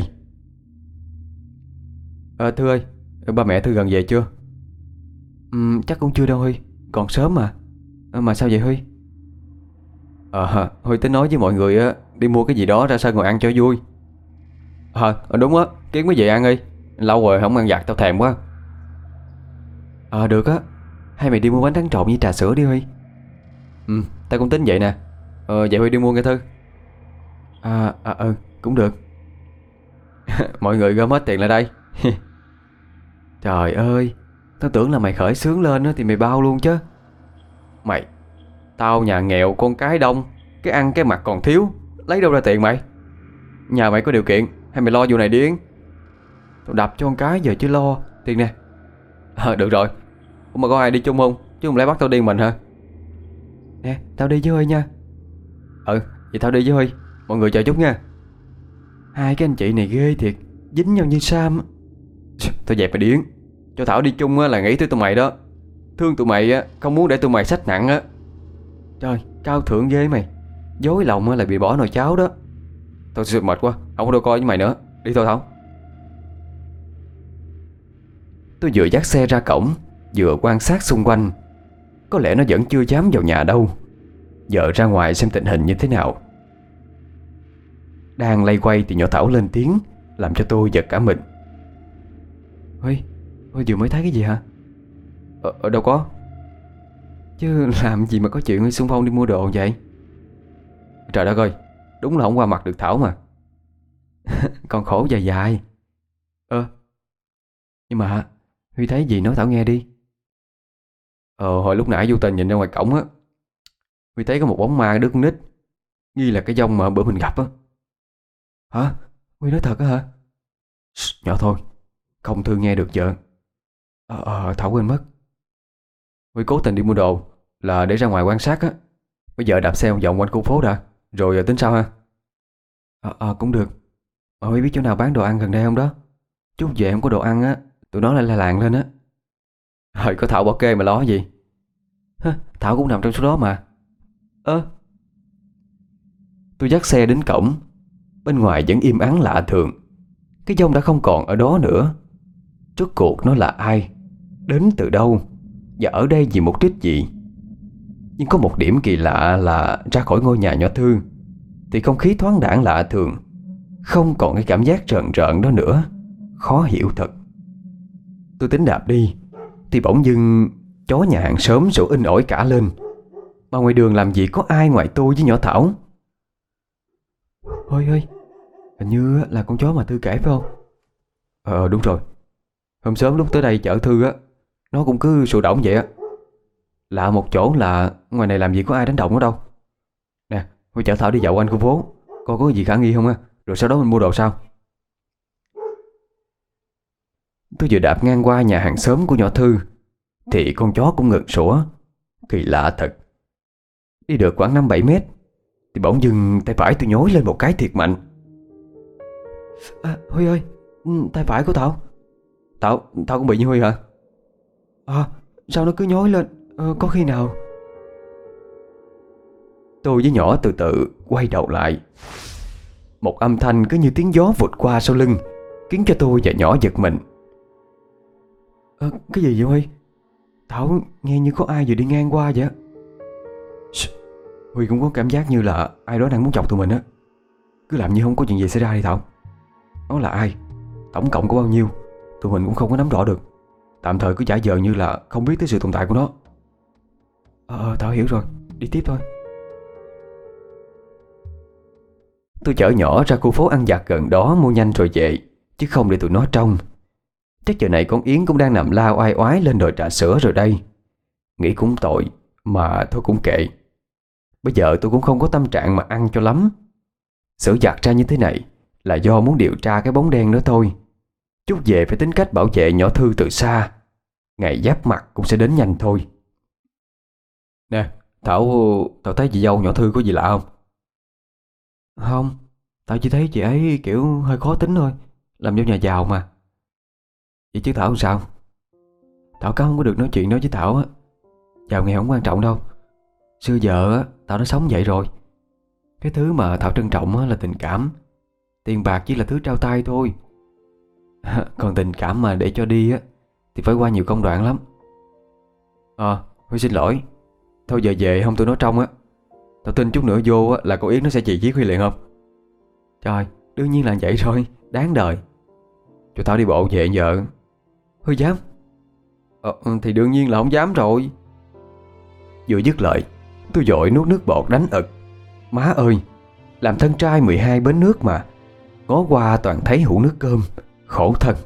Thư ơi, ba mẹ Thư gần về chưa? Chắc cũng chưa đâu Huy, còn sớm mà. Mà sao vậy Huy? Huy tính nói với mọi người á, đi mua cái gì đó ra sân ngồi ăn cho vui. Đúng á, Kiến mới về ăn đi. Lâu rồi không ăn vặt tao thèm quá. Được á. Hay mày đi mua bánh tráng trộn với trà sữa đi Huy. Tao cũng tính vậy nè. Vậy Huy đi mua nghe Thư. Cũng được. Mọi người gom hết tiền lại đây. Trời ơi, tao tưởng là mày khởi xướng lên thì mày bao luôn chứ. Tao nhà nghèo con cái đông, cái ăn cái mặt còn thiếu, lấy đâu ra tiền mày? Nhà mày có điều kiện hay mày lo vụ này đi Yến? Tao đập cho con cái giờ chứ lo tiền nè. Được rồi. Ủa mà có ai đi chung không? Chứ không lẽ bắt tao đi mình hả? Nè, tao đi với Huy nha. Vậy tao đi với Huy. Mọi người chờ chút nha. Hai cái anh chị này ghê thiệt, dính nhau như Sam. Tao dẹp mày đi Yến. Cho Thảo đi chung là nghĩ tới tụi mày đó. Thương tụi mày á, không muốn để tụi mày xách nặng á. Trời, cao thượng ghê mày. Dối lòng là bị bỏ nồi cháo đó. Tao sợ mệt quá, không có đâu coi với mày nữa. Đi thôi Thảo. Tôi vừa dắt xe ra cổng, vừa quan sát xung quanh. Có lẽ nó vẫn chưa dám vào nhà đâu. Giờ ra ngoài xem tình hình như thế nào. Đang lay quay thì nhỏ Thảo lên tiếng, làm cho tôi giật cả mình. Huy vừa mới thấy cái gì hả? Đâu có. Chứ làm gì mà có chuyện xung phong đi mua đồ vậy? Trời đất ơi, đúng là không qua mặt được Thảo mà. Còn khổ dài dài. Nhưng mà Huy thấy gì nói Thảo nghe đi. Hồi lúc nãy vô tình nhìn ra ngoài cổng á, Huy thấy có một bóng ma đứa con nít, nghi là cái dông mà bữa mình gặp á. Hả? Huy nói thật á hả? Nhỏ thôi, không Thư nghe được vợ. Thảo quên mất. Huy cố tình đi mua đồ là để ra ngoài quan sát á. Bây giờ đạp xe một vòng quanh khu phố đã, rồi tính sao ha? Cũng được. Mà Huy biết chỗ nào bán đồ ăn gần đây không đó? Chút về không có đồ ăn á, tụi nó lại la làng lên á. Có Thảo bảo kê mà lo gì. Thảo cũng nằm trong số đó mà. Tôi dắt xe đến cổng. Bên ngoài vẫn im ắng lạ thường. Cái dông đã không còn ở đó nữa. Rốt cuộc nó là ai, đến từ đâu, và ở đây vì mục đích gì? Nhưng có một điểm kỳ lạ là ra khỏi ngôi nhà nhỏ Thư thì không khí thoáng đãng lạ thường, không còn cái cảm giác rợn rợn đó nữa. Khó hiểu thật. Tôi tính đạp đi thì bỗng dưng chó nhà hàng xóm sủa inh ỏi cả lên. Mà ngoài đường làm gì có ai ngoài tôi với nhỏ Thảo. Ôi, hình như là con chó mà Thư kể phải không? Đúng rồi. Hôm sớm lúc tới đây chở Thư á, nó cũng cứ sụ động vậy á. Lạ một chỗ là ngoài này làm gì có ai đánh động nó đâu. Nè, Huy chở Thảo đi dạo quanh khu phố, coi có gì khả nghi không á, rồi sau đó mình mua đồ sao. Tôi vừa đạp ngang qua nhà hàng xóm của nhỏ Thư thì con chó cũng ngừng sủa. Kỳ lạ thật. Đi được khoảng 5-7 mét thì bỗng dưng tay phải tôi nhói lên một cái thiệt mạnh. Huy ơi, tay phải của Thảo. Thảo cũng bị như Huy hả? Sao nó cứ nhói lên? Có khi nào... Tôi với nhỏ từ từ quay đầu lại. Một âm thanh cứ như tiếng gió vụt qua sau lưng, khiến cho tôi và nhỏ giật mình. Cái gì vậy Huy? Thảo nghe như có ai vừa đi ngang qua vậy. Huy cũng có cảm giác như là ai đó đang muốn chọc tụi mình á. Cứ làm như không có chuyện gì xảy ra đi Thảo. Nó là ai, tổng cộng có bao nhiêu, tụi mình cũng không có nắm rõ được. Tạm thời cứ giả vờ như là không biết tới sự tồn tại của nó. Thảo hiểu rồi, đi tiếp thôi. Tôi chở nhỏ ra khu phố ăn vặt gần đó mua nhanh rồi về, chứ không để tụi nó trông. Chắc giờ này con Yến cũng đang nằm la oai oái lên đòi trà sữa rồi đây. Nghĩ cũng tội, mà thôi cũng kệ. Bây giờ tôi cũng không có tâm trạng mà ăn cho lắm. Sự vặt ra như thế này là do muốn điều tra cái bóng đen đó thôi. Chút về phải tính cách bảo vệ nhỏ Thư từ xa. Ngày giáp mặt cũng sẽ đến nhanh thôi. Nè, Thảo thấy chị dâu nhỏ Thư có gì lạ không? Không, tao chỉ thấy chị ấy kiểu hơi khó tính thôi. Làm dâu nhà giàu mà. Vậy chứ Thảo sao? Thảo cáo không có được nói chuyện đó với Thảo á. Giàu nghèo không quan trọng đâu. Xưa giờ á, Thảo đã sống vậy rồi. Cái thứ mà Thảo trân trọng á là tình cảm. Tiền bạc chỉ là thứ trao tay thôi. Còn tình cảm mà để cho đi á thì phải qua nhiều công đoạn lắm. Huy xin lỗi. Thôi giờ về không tụi nó trông á. Tao tin chút nữa vô á là cô Yến nó sẽ chỉ Huy liền không? Trời, đương nhiên là vậy rồi. Đáng đời. Cho tao đi bộ về giờ. Huy dám? Thì đương nhiên là không dám rồi. Vừa dứt lời, tôi vội nuốt nước bọt đánh ực. Má ơi, làm thân trai 12 bến nước mà ngó qua toàn thấy hũ nước cơm. Khổ thân.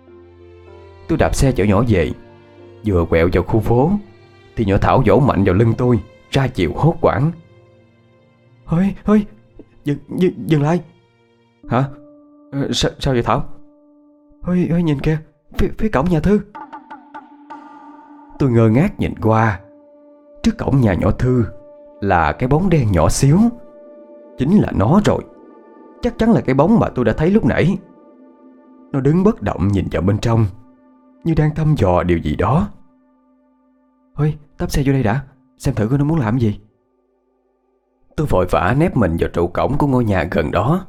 Tôi đạp xe chở nhỏ về. Vừa quẹo vào khu phố thì nhỏ Thảo vỗ mạnh vào lưng tôi, ra chiều hốt hoảng. Huy, dừng lại. Hả? Sao vậy Thảo? Huy nhìn kìa, phía cổng nhà Thư. Tôi ngơ ngác nhìn qua. Trước cổng nhà nhỏ Thư là cái bóng đen nhỏ xíu. Chính là nó rồi. Chắc chắn là cái bóng mà tôi đã thấy lúc nãy. Nó đứng bất động nhìn vào bên trong, như đang thăm dò điều gì đó. Huy, tấp xe vô đây đã, xem thử coi nó muốn làm gì. Tôi vội vã nép mình vào trụ cổng của ngôi nhà gần đó.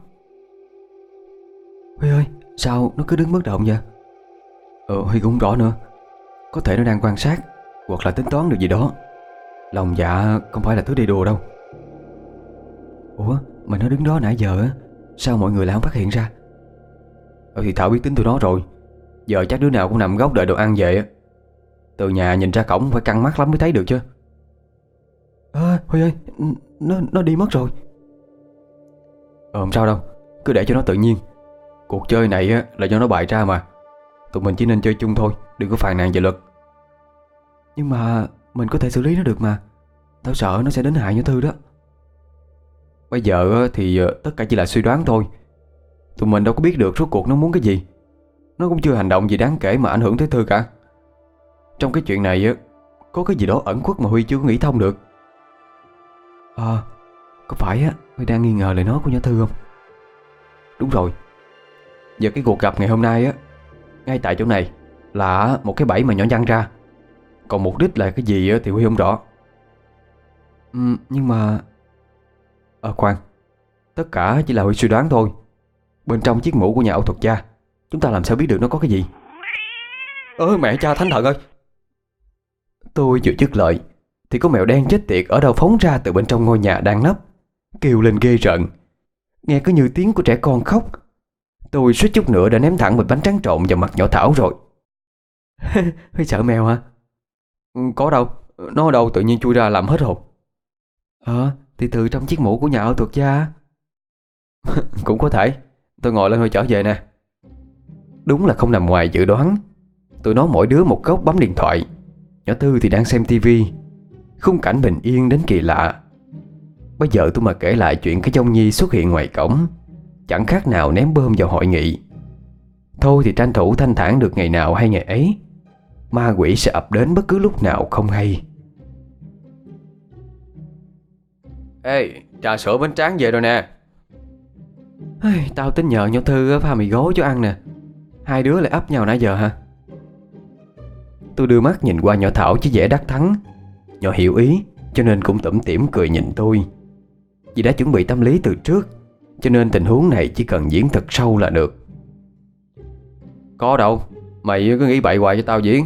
Huy ơi, sao nó cứ đứng bất động vậy? Huy cũng không rõ nữa. Có thể nó đang quan sát hoặc là tính toán được gì đó. Lòng dạ không phải là thứ đi đùa đâu. Ủa, mà nó đứng đó nãy giờ á, sao mọi người lại không phát hiện ra? Thì Thảo biết tính tụi nó rồi. Giờ chắc đứa nào cũng nằm góc đợi đồ ăn về á. Từ nhà nhìn ra cổng phải căng mắt lắm mới thấy được chứ. Huy ơi, nó đi mất rồi. Không sao đâu, cứ để cho nó tự nhiên. Cuộc chơi này á là do nó bày ra mà. Tụi mình chỉ nên chơi chung thôi, đừng có phàn nàn về luật. Nhưng mà mình có thể xử lý nó được mà. Tao sợ nó sẽ đến hại nhỏ Thư đó. Bây giờ thì tất cả chỉ là suy đoán thôi. Tụi mình đâu có biết được rốt cuộc nó muốn cái gì. Nó cũng chưa hành động gì đáng kể mà ảnh hưởng tới Thư cả. Trong cái chuyện này á, có cái gì đó ẩn khuất mà Huy chưa có nghĩ thông được. Có phải á Huy đang nghi ngờ lời nói của nhỏ Thư không? Đúng rồi. Giờ cái cuộc gặp ngày hôm nay á, ngay tại chỗ này là một cái bẫy mà nhỏ văng ra. Còn mục đích là cái gì á thì Huy không rõ. Nhưng mà... khoan, tất cả chỉ là Huy suy đoán thôi. Bên trong chiếc mũ của nhà ảo thuật gia, chúng ta làm sao biết được nó có cái gì? Mẹ cha thánh thần ơi! Tôi vừa dứt lời thì có mèo đen chết tiệt ở đâu phóng ra từ bên trong ngôi nhà đang nấp, kêu lên ghê rợn, nghe có như tiếng của trẻ con khóc. Tôi suýt chút nữa đã ném thẳng một bánh tráng trộn vào mặt nhỏ Thảo rồi. Huy sợ mèo hả? Có đâu, nó ở đâu tự nhiên chui ra làm hết hồn. Thì từ trong chiếc mũ của nhà ảo thuật gia. Cũng có thể. Tôi ngồi lên rồi trở về nè. Đúng là không nằm ngoài dự đoán. Tụi nó mỗi đứa một góc bấm điện thoại. Nhỏ Thư thì đang xem tivi. Khung cảnh bình yên đến kỳ lạ. Bây giờ tôi mà kể lại chuyện cái Dông Nhi xuất hiện ngoài cổng, chẳng khác nào ném bơm vào hội nghị. Thôi thì tranh thủ thanh thản được ngày nào hay ngày ấy. Ma quỷ sẽ ập đến bất cứ lúc nào không hay. Ê, trà sữa bánh tráng về rồi nè. Tao tính nhờ nhỏ Thư pha mì gói cho ăn nè. Hai đứa lại ấp nhau nãy giờ hả? Tôi đưa mắt nhìn qua nhỏ Thảo với vẻ đắc thắng. Nhỏ hiểu ý cho nên cũng tủm tỉm cười nhìn tôi. Vì đã chuẩn bị tâm lý từ trước, cho nên tình huống này chỉ cần diễn thật sâu là được. Có đâu, mày cứ nghĩ bậy hoài cho tao diễn.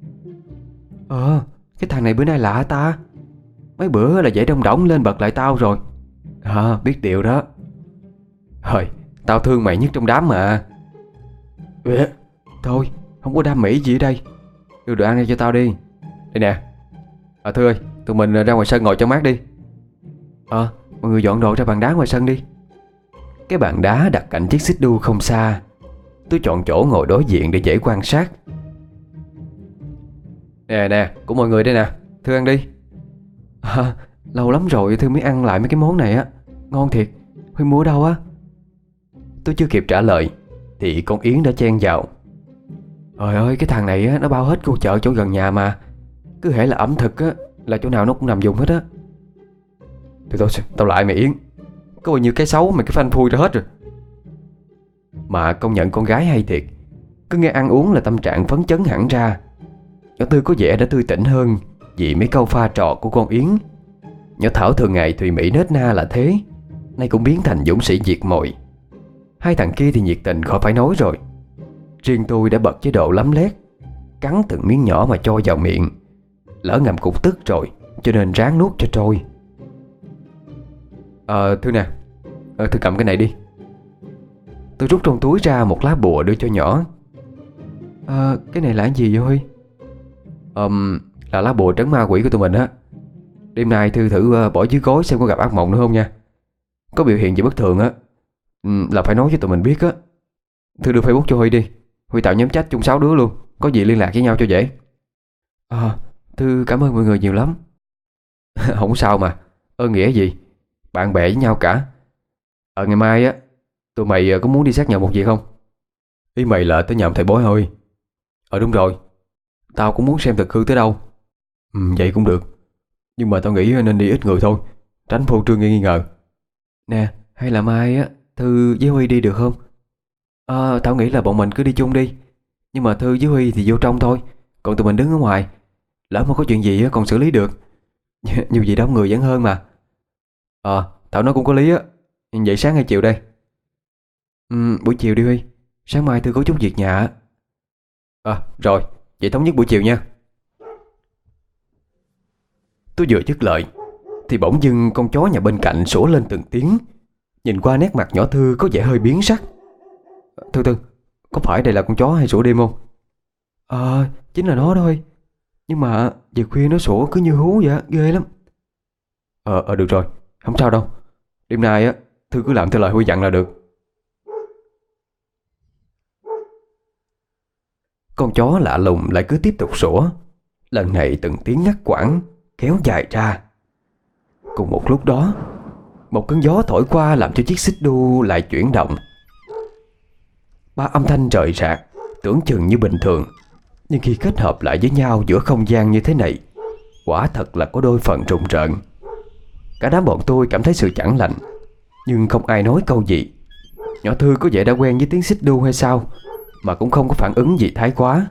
Cái thằng này bữa nay lạ ta. Mấy bữa là dễ đông đỏng lên bật lại tao rồi. Biết điều đó. Thôi, tao thương mày nhất trong đám mà. Thôi, không có đam mỹ gì ở đây. Đưa đồ ăn đây cho tao đi. Đây nè. Thư ơi, tụi mình ra ngoài sân ngồi cho mát đi. Mọi người dọn đồ ra bàn đá ngoài sân đi. Cái bàn đá đặt cạnh chiếc xích đu không xa. Tôi chọn chỗ ngồi đối diện để dễ quan sát. Nè, của mọi người đây nè. Thư ăn đi. Lâu lắm rồi Thư mới ăn lại mấy cái món này á. Ngon thiệt. Huy mua ở đâu á? Tôi chưa kịp trả lời thì con Yến đã chen vào. Trời ơi, cái thằng này á, nó bao hết cô chợ chỗ gần nhà mà. Cứ hễ là ẩm thực á, là chỗ nào nó cũng nằm dùng hết á. Thôi, tao lại mày Yến. Có bao nhiêu cái xấu mày cứ phanh phui ra hết rồi. Mà công nhận con gái hay thiệt. Cứ nghe ăn uống là tâm trạng phấn chấn hẳn ra. Nhỏ Tư có vẻ đã tươi tỉnh hơn vì mấy câu pha trò của con Yến. Nhỏ Thảo thường ngày thùy mị nết na là thế, nay cũng biến thành dũng sĩ diệt mọi. Hai thằng kia thì nhiệt tình khỏi phải nói rồi. Riêng tôi đã bật chế độ lấm lét, cắn từng miếng nhỏ mà cho vào miệng. Lỡ ngậm cục tức rồi, cho nên ráng nuốt cho trôi. Thư nè, Thư cầm cái này đi. Tôi rút trong túi ra một lá bùa đưa cho nhỏ. Cái này là cái gì vậy Huy? Là lá bùa trấn ma quỷ của tụi mình á. Đêm nay Thư thử bỏ dưới gối xem có gặp ác mộng nữa không nha. Có biểu hiện gì bất thường á là phải nói cho tụi mình biết á. Thư đưa Facebook cho Huy đi. Huy tạo nhóm chat chung 6 đứa luôn. Có gì liên lạc với nhau cho dễ. Thư cảm ơn mọi người nhiều lắm. Không sao mà. Ơn nghĩa gì. Bạn bè với nhau cả. Ngày mai á, tụi mày có muốn đi xác nhận một việc không? Ý mày là tới nhầm thầy bói thôi. Đúng rồi. Tao cũng muốn xem thực hư tới đâu. Vậy cũng được. Nhưng mà tao nghĩ nên đi ít người thôi, tránh phô trương nghi ngờ. Nè, hay là mai á Thư với Huy đi được không? Tao nghĩ là bọn mình cứ đi chung đi. Nhưng mà Thư với Huy thì vô trong thôi, còn tụi mình đứng ở ngoài. Lỡ mà có chuyện gì á còn xử lý được. Nhiều gì đông người vẫn hơn mà. Tao nói cũng có lý á. Vậy sáng hay chiều đây? Buổi chiều đi Huy. Sáng mai Thư có chút việc nhà á. Rồi, vậy thống nhất buổi chiều nha. Tôi vừa dứt lời thì bỗng dưng con chó nhà bên cạnh sủa lên từng tiếng. Nhìn qua nét mặt nhỏ Thư có vẻ hơi biến sắc. Thư, có phải đây là con chó hay sủa đêm không? Chính là nó thôi. Nhưng mà về khuya nó sủa cứ như hú vậy, ghê lắm. Được rồi, không sao đâu. Đêm nay á Thư cứ làm theo lời Huy dặn là được. Con chó lạ lùng lại cứ tiếp tục sủa. Lần này từng tiếng ngắt quãng kéo dài ra. Cùng một lúc đó, một cơn gió thổi qua làm cho chiếc xích đu lại chuyển động. Ba âm thanh rời rạc, tưởng chừng như bình thường, nhưng khi kết hợp lại với nhau giữa không gian như thế này, quả thật là có đôi phần rùng rợn. Cả đám bọn tôi cảm thấy sự chẳng lành, nhưng không ai nói câu gì. Nhỏ Thư có vẻ đã quen với tiếng xích đu hay sao, mà cũng không có phản ứng gì thái quá.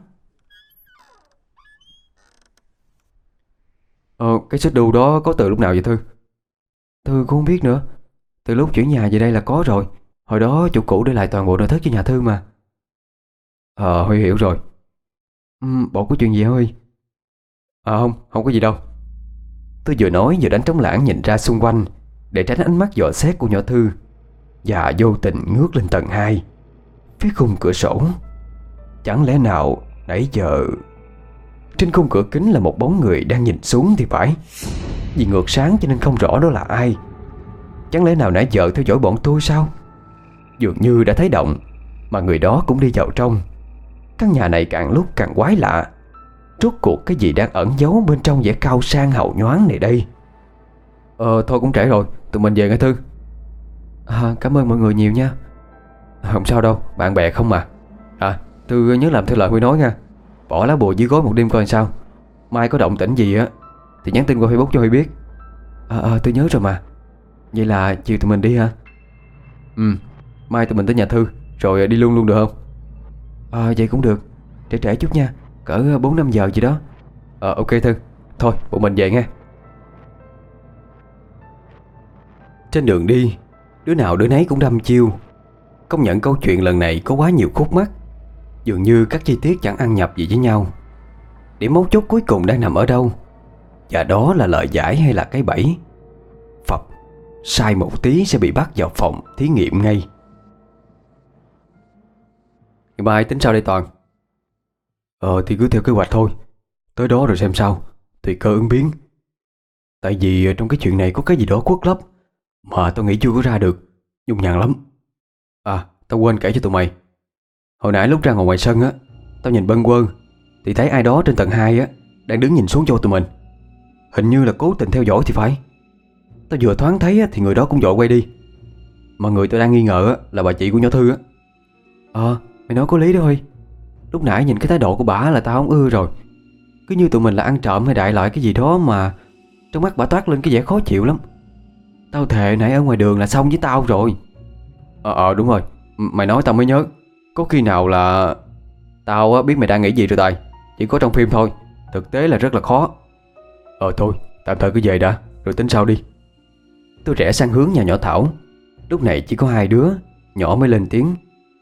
Cái xích đu đó có từ lúc nào vậy Thư? Thư cũng không biết nữa. Từ lúc chuyển nhà về đây là có rồi. Hồi đó chủ cũ để lại toàn bộ nội thất cho nhà Thư mà. Huy hiểu rồi. Bộ có chuyện gì hả Huy? Không có gì đâu. Tôi vừa nói vừa đánh trống lãng nhìn ra xung quanh để tránh ánh mắt dò xét của nhỏ Thư, và vô tình ngước lên tầng 2 phía khung cửa sổ. Chẳng lẽ nào nãy giờ trên khung cửa kính là một bóng người đang nhìn xuống thì phải. Vì ngược sáng cho nên không rõ đó là ai. Chẳng lẽ nào nãy giờ theo dõi bọn tôi sao? Dường như đã thấy động mà người đó cũng đi vào trong. Căn nhà này càng lúc càng quái lạ. Rốt cuộc cái gì đang ẩn giấu bên trong vẻ cao sang hào nhoáng này đây? Thôi cũng trễ rồi, tụi mình về nghe Thư. Cảm ơn mọi người nhiều nha. Không sao đâu, bạn bè không mà. À, Thư nhớ làm theo lời Huy nói nha. Bỏ lá bùa dưới gối một đêm coi sao. Mai có động tĩnh gì á thì nhắn tin qua Facebook cho Huy biết. Tôi nhớ rồi mà. Vậy là chiều tụi mình đi hả? Ừ, mai tụi mình tới nhà Thư rồi đi luôn luôn được không? Vậy cũng được. Trễ trễ chút nha, cỡ 4-5 giờ gì đó. Ok Thư. Thôi bọn mình về nghe. Trên đường đi, đứa nào đứa nấy cũng đăm chiêu. Công nhận câu chuyện lần này có quá nhiều khúc mắc. Dường như các chi tiết chẳng ăn nhập gì với nhau. Điểm mấu chốt cuối cùng đang nằm ở đâu? Và đó là lời giải hay là cái bẫy? Phập, sai một tí sẽ bị bắt vào phòng thí nghiệm ngay. Ngày mai tính sao đây Toàn? Thì cứ theo kế hoạch thôi. Tới đó rồi xem sao, tùy cơ ứng biến. Tại vì trong cái chuyện này có cái gì đó khuất lấp mà tao nghĩ chưa có ra được. Nhung nhằn lắm. Tao quên kể cho tụi mày. Hồi nãy lúc ra ngồi ngoài sân á, tao nhìn bâng quơ thì thấy ai đó trên tầng 2 á đang đứng nhìn xuống cho tụi mình. Hình như là cố tình theo dõi thì phải. Tao vừa thoáng thấy á, thì người đó cũng vội quay đi. Mà người tao đang nghi ngờ á, là bà chị của nhỏ Thư á. Mày nói có lý đó Huy. Lúc nãy nhìn cái thái độ của bả là tao không ưa rồi. Cứ như tụi mình là ăn trộm hay đại loại cái gì đó mà trong mắt bả toát lên cái vẻ khó chịu lắm. Tao thề nãy ở ngoài đường là xong với tao rồi. Đúng rồi. Mày nói tao mới nhớ. Có khi nào là tao á, biết mày đang nghĩ gì rồi Tài. Chỉ có trong phim thôi, thực tế là rất là khó. Thôi tạm thời cứ về đã, rồi tính sau đi. Tôi rẽ sang hướng nhà nhỏ Thảo. Lúc này chỉ có hai đứa. Nhỏ mới lên tiếng.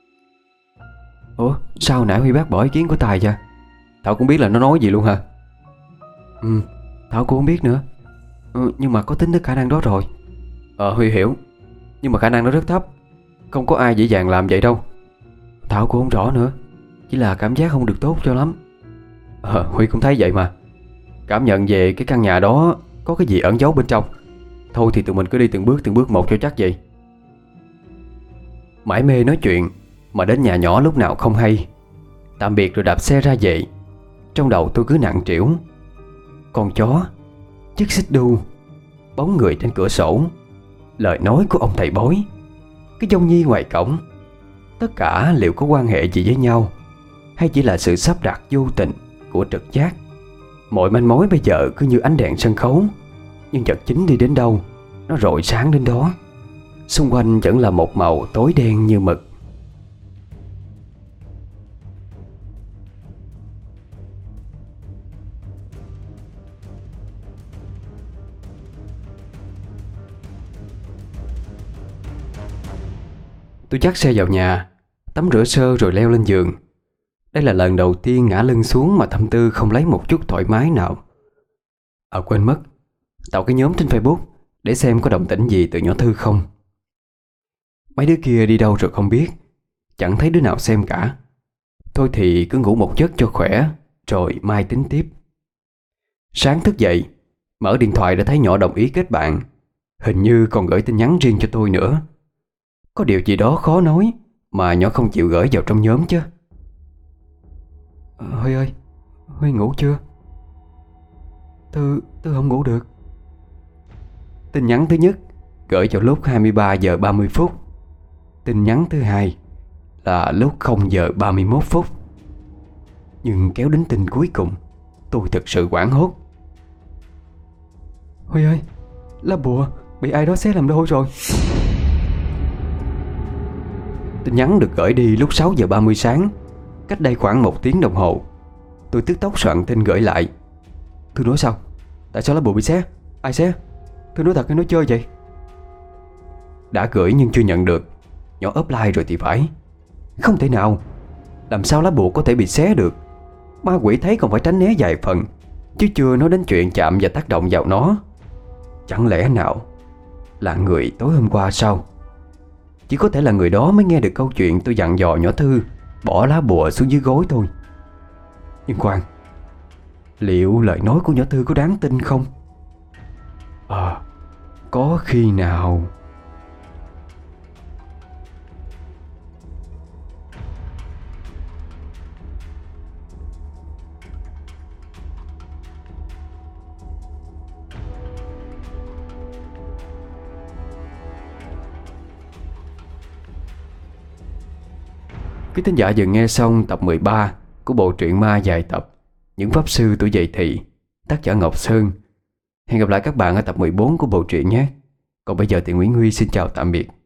Ủa sao nãy Huy bác bỏ ý kiến của Tài vậy? Thảo cũng biết là nó nói gì luôn hả? Thảo cũng không biết nữa. Nhưng mà có tính tới khả năng đó rồi. Huy hiểu. Nhưng mà khả năng nó rất thấp. Không có ai dễ dàng làm vậy đâu. Thảo cũng không rõ nữa. Chỉ là cảm giác không được tốt cho lắm. Huy cũng thấy vậy mà. Cảm nhận về cái căn nhà đó có cái gì ẩn giấu bên trong. Thôi thì tụi mình cứ đi từng bước một cho chắc vậy. Mãi mê nói chuyện mà đến nhà nhỏ lúc nào không hay. Tạm biệt rồi đạp xe ra về. Trong đầu tôi cứ nặng trĩu. Con chó, chiếc xích đu, bóng người trên cửa sổ, lời nói của ông thầy bói, cái dông nhi ngoài cổng. Tất cả liệu có quan hệ gì với nhau, hay chỉ là sự sắp đặt vô tình của trực giác? Mọi manh mối bây giờ cứ như ánh đèn sân khấu. Nhưng vật chính đi đến đâu, nó rọi sáng đến đó. Xung quanh vẫn là một màu tối đen như mực. Tôi dắt xe vào nhà, tắm rửa sơ rồi leo lên giường. Đây là lần đầu tiên ngã lưng xuống mà tâm tư không lấy một chút thoải mái nào. Quên mất, tạo cái nhóm trên Facebook để xem có động tĩnh gì từ nhỏ Thư không. Mấy đứa kia đi đâu rồi không biết. Chẳng thấy đứa nào xem cả. Thôi thì cứ ngủ một giấc cho khỏe, rồi mai tính tiếp. Sáng thức dậy, mở điện thoại đã thấy nhỏ đồng ý kết bạn. Hình như còn gửi tin nhắn riêng cho tôi nữa. Có điều gì đó khó nói mà nhỏ không chịu gửi vào trong nhóm chứ. Huy ơi, Huy ngủ chưa? Tôi không ngủ được. Tin nhắn thứ nhất gửi vào lúc 23 giờ 30 phút. Tin nhắn thứ hai là lúc 0 giờ 31 phút. Nhưng kéo đến tin cuối cùng, tôi thực sự hoảng hốt. Huy ơi, lá bùa bị ai đó xé làm đôi rồi. Tin nhắn được gửi đi lúc 6 giờ 30 sáng, cách đây khoảng 1 tiếng đồng hồ. Tôi tức tốc soạn tin gửi lại. Thư nói sao? Tại sao lá bùa bị xé? Ai xé? Thư nói thật hay nói chơi vậy? Đã gửi nhưng chưa nhận được. Nhỏ offline rồi thì phải. Không thể nào. Làm sao lá bùa có thể bị xé được? Ma quỷ thấy còn phải tránh né vài phần, chứ chưa nói đến chuyện chạm và tác động vào nó. Chẳng lẽ nào là người tối hôm qua sao? Chỉ có thể là người đó mới nghe được câu chuyện tôi dặn dò nhỏ Thư bỏ lá bùa xuống dưới gối thôi. Nhưng khoan, liệu lời nói của nhỏ Thư có đáng tin không? Có khi nào... Quý thính giả vừa nghe xong tập 13 của bộ truyện ma dài tập Những Pháp Sư Tuổi Dậy Thì, tác giả Ngọc Sơn. Hẹn gặp lại các bạn ở tập 14 của bộ truyện nhé. Còn bây giờ thì Nguyễn Huy xin chào tạm biệt.